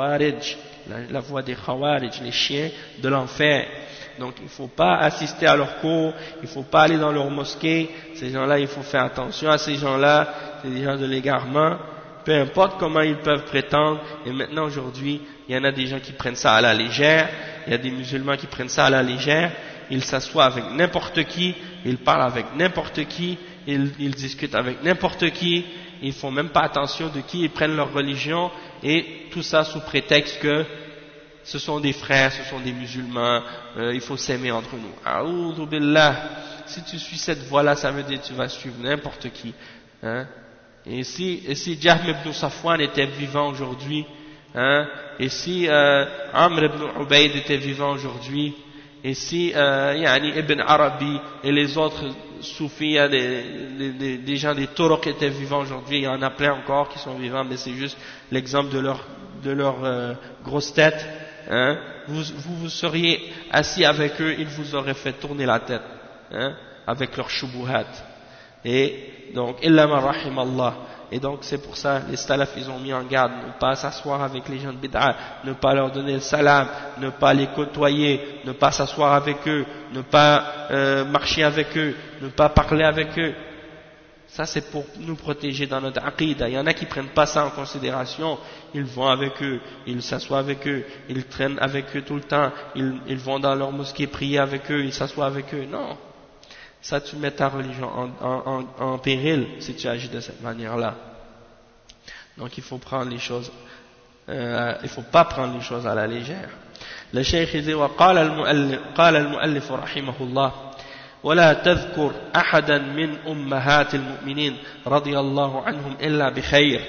la voie des khawarij, les chiens de l'enfer. Donc il ne faut pas assister à leurs cours, il ne faut pas aller dans leurs mosquées, ces gens-là il faut faire attention à ces gens-là, c'est des gens de l'égarement, peu importe comment ils peuvent prétendre. Et maintenant aujourd'hui, il y en a des gens qui prennent ça à la légère, il y a des musulmans qui prennent ça à la légère, ils s'assoient avec n'importe qui, ils parlent avec n'importe qui, ils discutent avec n'importe qui, ils font même pas attention de qui ils prennent leur religion, et tout ça sous prétexte que ce sont des frères, ce sont des musulmans, il faut s'aimer entre nous. A'oudhu billah. Si tu suis cette voie-là, ça veut dire que tu vas suivre n'importe qui, hein? Et si Jahm ibn Safwan était vivant aujourd'hui, hein? Et si Amr ibn Ubayd était vivant aujourd'hui, et si Ibn Arabi et les autres soufis, des gens des Turuq étaient vivants aujourd'hui, il y en a plein encore qui sont vivants, mais c'est juste l'exemple de leur grosse tête, hein? Vous seriez assis avec eux, ils vous auraient fait tourner la tête, hein? Avec leurs shubuhat. Et donc, illa ma rahim Allah. Et donc c'est pour ça les salafs ils ont mis en garde, ne pas s'asseoir avec les gens de bid'a, ne pas leur donner le salam, ne pas les côtoyer, ne pas s'asseoir avec eux, ne pas marcher avec eux, ne pas parler avec eux. Ça c'est pour nous protéger dans notre aqida. Il y en a qui prennent pas ça en considération, ils vont avec eux, ils s'assoient avec eux, ils traînent avec eux tout le temps, ils vont dans leur mosquée prier avec eux, ils s'assoient avec eux. Non, ça tu mets ta religion en péril si tu agis de cette manière-là. Donc il faut prendre les choses, il faut pas prendre les choses à la légère. Le cheikh dit وقال المؤلف رحمه الله ولا تذكر أحدا من أمهات المؤمنين رضي الله عنهم إلا بخير.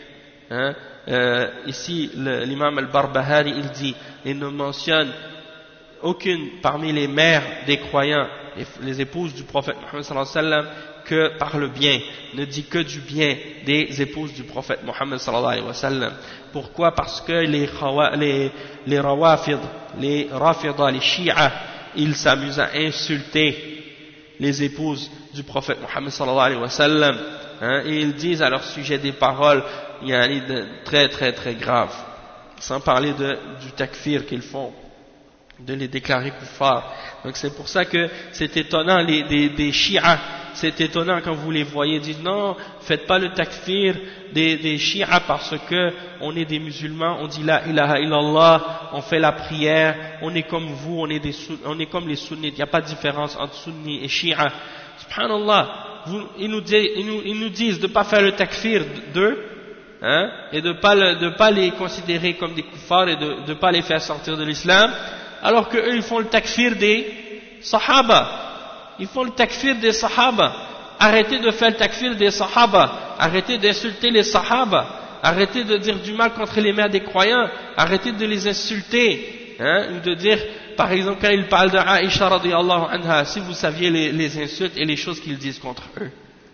Ici l'imam al-Barbahari il dit, il ne mentionne aucune parmi les mères des croyants, les épouses du prophète Mohammed sallallahu alayhi wa sallam, que par le bien, ne dit que du bien des épouses du prophète Mohammed sallallahu alayhi wa sallam. Pourquoi? Parce que les rawafid, les rafida, les shi'a, ils s'amusent à insulter les épouses du prophète Mohammed sallallahu alayhi wa sallam, et ils disent à leur sujet des paroles très très très graves, sans parler du takfir qu'ils font, de les déclarer kuffar. Donc c'est pour ça que c'est étonnant, des shi'a, c'est étonnant quand vous les voyez, disent non, faites pas le takfir des shi'a parce que on est des musulmans, on dit la ilaha illallah, on fait la prière, on est comme vous, on est comme les sunnites, il n'y a pas de différence entre sunni et shi'a. Subhanallah, ils nous disent de ne pas faire le takfir d'eux, et de pas les considérer comme des kuffars et de ne pas les faire sortir de l'islam, alors qu'eux ils font le takfir des sahaba. Ils font le takfir des sahaba. Arrêtez de faire le takfir des sahaba. Arrêtez d'insulter les sahaba. Arrêtez de dire du mal contre les mères des croyants. Arrêtez de les insulter. Ou de dire, par exemple, quand ils parlent de Aïcha radiyallahu anha, si vous saviez les insultes et les choses qu'ils disent contre eux.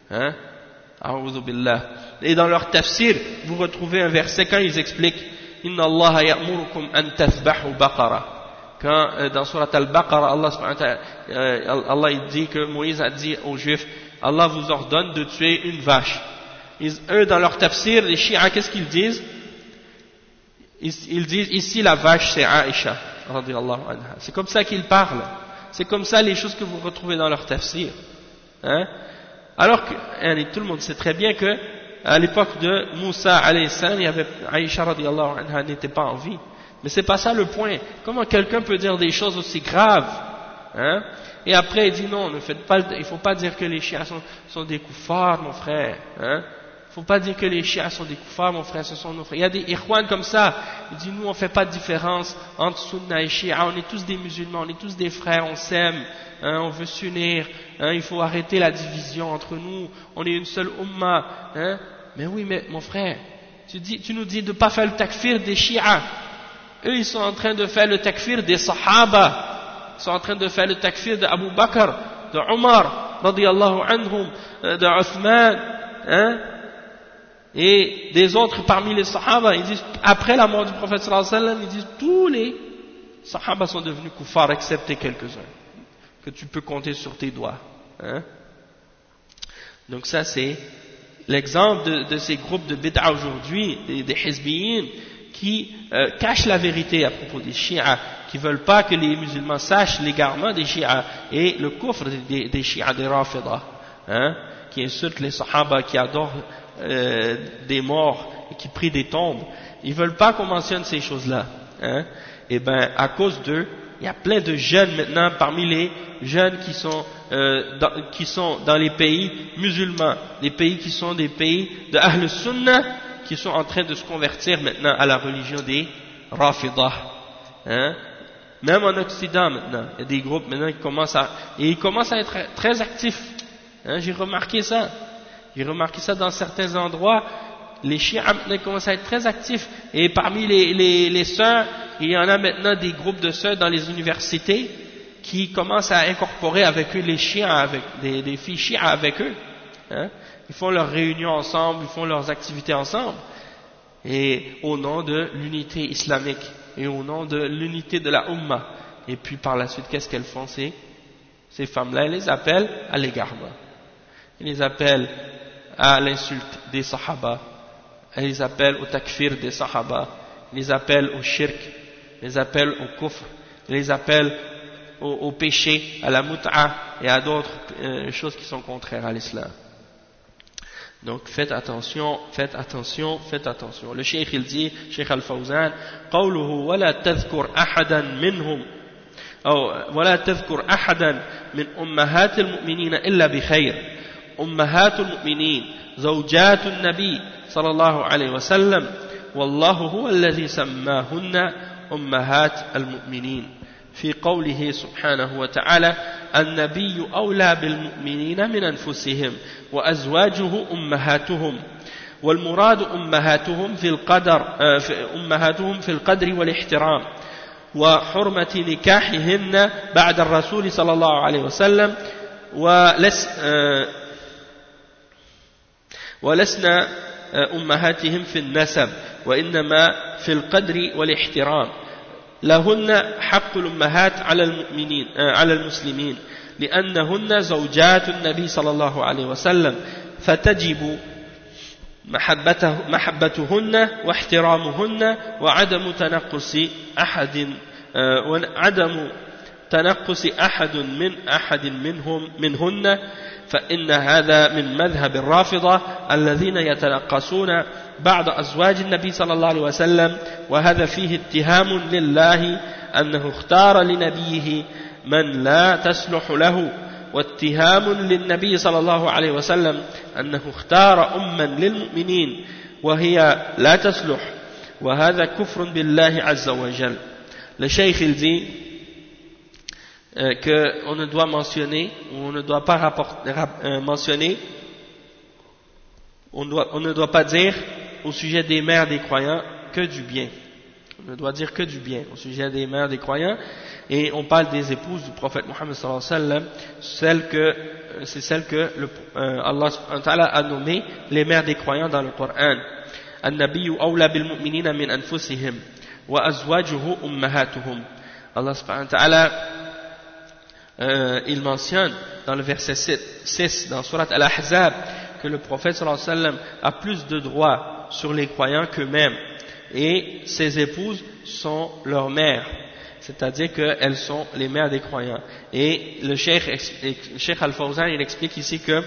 A'udhu billah. Et dans leur tafsir, vous retrouvez un verset quand ils expliquent Inna Allah ya'murukum an tathbahu baqara. Quand dans Surat Al-Baqarah, Allah il dit que Moïse a dit aux Juifs, Allah vous ordonne de tuer une vache. Eux dans leur tafsir, les Shia, qu'est-ce qu'ils disent? Ils disent ici la vache c'est Aïcha radiyallahu anha. C'est comme ça qu'ils parlent. C'est comme ça les choses que vous retrouvez dans leur tafsir. Alors que tout le monde sait très bien que à l'époque de Moussa alayhi salam, il y avait Aïcha radiyallahu anha n'était pas en vie. Mais c'est pas ça le point. Comment quelqu'un peut dire des choses aussi graves, et après il dit non, ne faites pas, il faut pas dire que les chiites sont des kuffars, mon frère. Il faut pas dire que les chiites sont des kuffars, mon frère, ce sont nos frères. Il y a des ikhwan comme ça. Il dit nous on fait pas de différence entre sunna et chiites. On est tous des musulmans, on est tous des frères, on s'aime, on veut s'unir. Il faut arrêter la division entre nous. On est une seule umma. Mais oui, mais mon frère, tu nous dis de pas faire le takfir des chiites. Eux, ils sont en train de faire le takfir des sahaba. Ils sont en train de faire le takfir d'Abu Bakr, de Omar, radiyallahu anhum, de Uthman, et des autres parmi les sahaba. Ils disent, après la mort du prophète sallallahu alayhi wa sallam, ils disent, tous les sahaba sont devenus kuffars, excepté quelques-uns, que tu peux compter sur tes doigts. Donc ça, c'est l'exemple de ces groupes de bid'a aujourd'hui, des hizbiyin, qui cachent la vérité à propos des chiites, qui ne veulent pas que les musulmans sachent l'égarement des chiites et le kufr des chiites, des rafida, qui insultent les sahaba, qui adorent des morts et qui prient des tombes. Ils ne veulent pas qu'on mentionne ces choses-là. Et bien, à cause d'eux, il y a plein de jeunes maintenant, parmi les jeunes qui sont dans les pays musulmans, les pays qui sont des pays de Ahl Sunnah, qui sont en train de se convertir maintenant à la religion des Rafidah. Même en Occident maintenant, il y a des groupes maintenant qui commencent à être très actifs. J'ai remarqué ça. J'ai remarqué ça dans certains endroits. Les chiites maintenant commencent à être très actifs. Et parmi les sœurs, il y en a maintenant des groupes de sœurs dans les universités qui commencent à incorporer avec eux les chiites, avec des filles chiites avec eux. Ils font leurs réunions ensemble, ils font leurs activités ensemble, et au nom de l'unité islamique, et au nom de l'unité de la Ummah. Et puis par la suite, qu'est-ce qu'elles font ces femmes-là? Elles les appellent à l'égarement. Elles les appellent à l'insulte des sahaba. Elles les appellent au takfir des sahaba. Elles les appellent au shirk. Elles les appellent au kufr. Elles les appellent au péché, à la mut'a et à d'autres choses qui sont contraires à l'islam. Donc faites attention, faites attention, faites attention. Le cheikh il dit, cheikh al-Fawzan, قوله ولا تذكر أحدا منهم أو ولا تذكر أحدا من أمهات المؤمنين إلا بخير. أمهات المؤمنين زوجات النبي صلى الله عليه وسلم والله هو الذي سماهن أمهات المؤمنين في قوله سبحانه وتعالى النبي أولى بالمؤمنين من أنفسهم وأزواجه أمهاتهم والمراد أمهاتهم في القدر والاحترام وحرمة نكاحهن بعد الرسول صلى الله عليه وسلم ولسنا أمهاتهم في النسب وإنما في القدر والاحترام لهن حق الأمهات على المسلمين لأنهن زوجات النبي صلى الله عليه وسلم فتجب محبتهن واحترامهن وعدم تنقص أحد منهن فإن هذا من مذهب الرافضة الذين يتنقصون بعض أزواج النبي صلى الله عليه وسلم وهذا فيه اتهام لله أنه اختار لنبيه من لا تصلح له واتهام للنبي صلى الله عليه وسلم أنه اختار أما للمؤمنين وهي لا تصلح وهذا كفر بالله عز وجل. Le cheikh il dit qu'on ne doit mentionner, on ne doit pas mentionner, on ne doit pas dire au sujet des mères des croyants que du bien. On ne doit dire que du bien au sujet des mères des croyants. Et on parle des épouses du prophète Mohammed sallallahu alayhi wa sallam, c'est celle que Allah subhanahu wa ta'ala a nommée les mères des croyants dans le Coran. An-nabiyyu awla bil mu'minina min anfusihim wa azwajuhu ummahatuhum. Allah subhanahu wa ta'ala il mentionne dans le verset 6 dans Surat Al-Ahzab que le prophète sallallahu alayhi wa sallam a plus de droits sur les croyants qu'eux-mêmes et ses épouses sont leurs mères, c'est-à-dire qu'elles sont les mères des croyants. Et le cheikh Al-Fawzan il explique ici que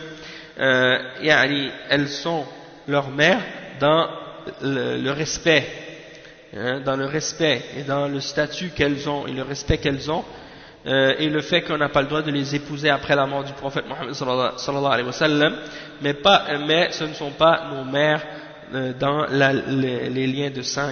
elles sont leurs mères dans le respect, dans le respect et dans le statut qu'elles ont et le respect qu'elles ont. Et le fait qu'on n'a pas le droit de les épouser après la mort du prophète Mohammed sallallahu alayhi wa sallam, mais ce ne sont pas nos mères dans les liens de sang,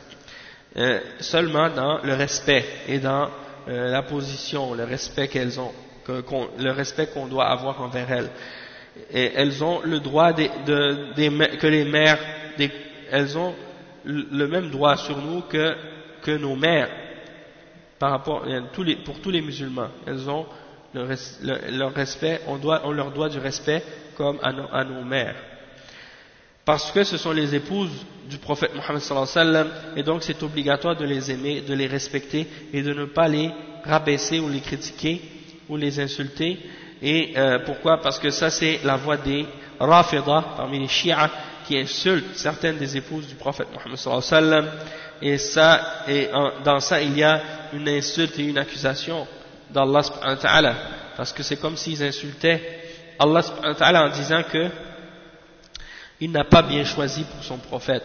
seulement dans le respect et dans la position, le respect qu'elles ont, le respect qu'on doit avoir envers elles. Et elles ont le droit que les mères, elles ont le même droit sur nous que nos mères. Par rapport pour tous les musulmans, elles ont leur respect, on leur doit du respect comme à nos mères, parce que ce sont les épouses du prophète Mohammed sallallahu alayhi wa sallam, et donc c'est obligatoire de les aimer, de les respecter et de ne pas les rabaisser ou les critiquer ou les insulter. Et pourquoi? Parce que ça c'est la voie des Rafida parmi les Shia qui insultent certaines des épouses du prophète Mohammed sallallahu alayhi wa sallam. Et dans ça il y a une insulte et une accusation d'Allah subhanahu wa ta'ala, parce que c'est comme s'ils insultaient Allah subhanahu wa ta'ala en disant que il n'a pas bien choisi pour son prophète,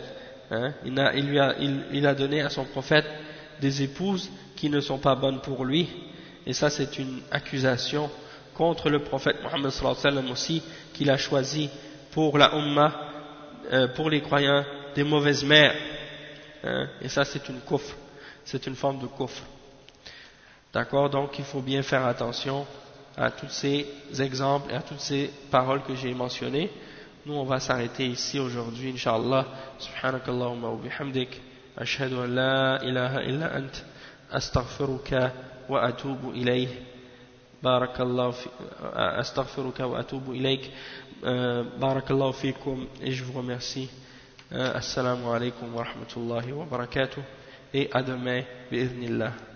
il a donné à son prophète des épouses qui ne sont pas bonnes pour lui, et ça c'est une accusation contre le prophète Mohammed sallallahu alayhi wa sallam aussi, qu'il a choisi pour la Ummah, pour les croyants, des mauvaises mères. Et ça c'est une kufr, c'est une forme de kufr. D'accord, donc il faut bien faire attention à tous ces exemples et à toutes ces paroles que j'ai mentionnées. Nous on va s'arrêter ici aujourd'hui inshallah. Subhanakallahumma wa bihamdik ashhadu an la ilaha illa ant astaghfiruka wa atubu ilayk. Barakallahu astaghfiruka wa atubu ilayk. Barakallahu fikum, et je vous remercie. Assalamu alaikum wa rahmatullahi wa barakatuh, et à demain bi'idhnillah.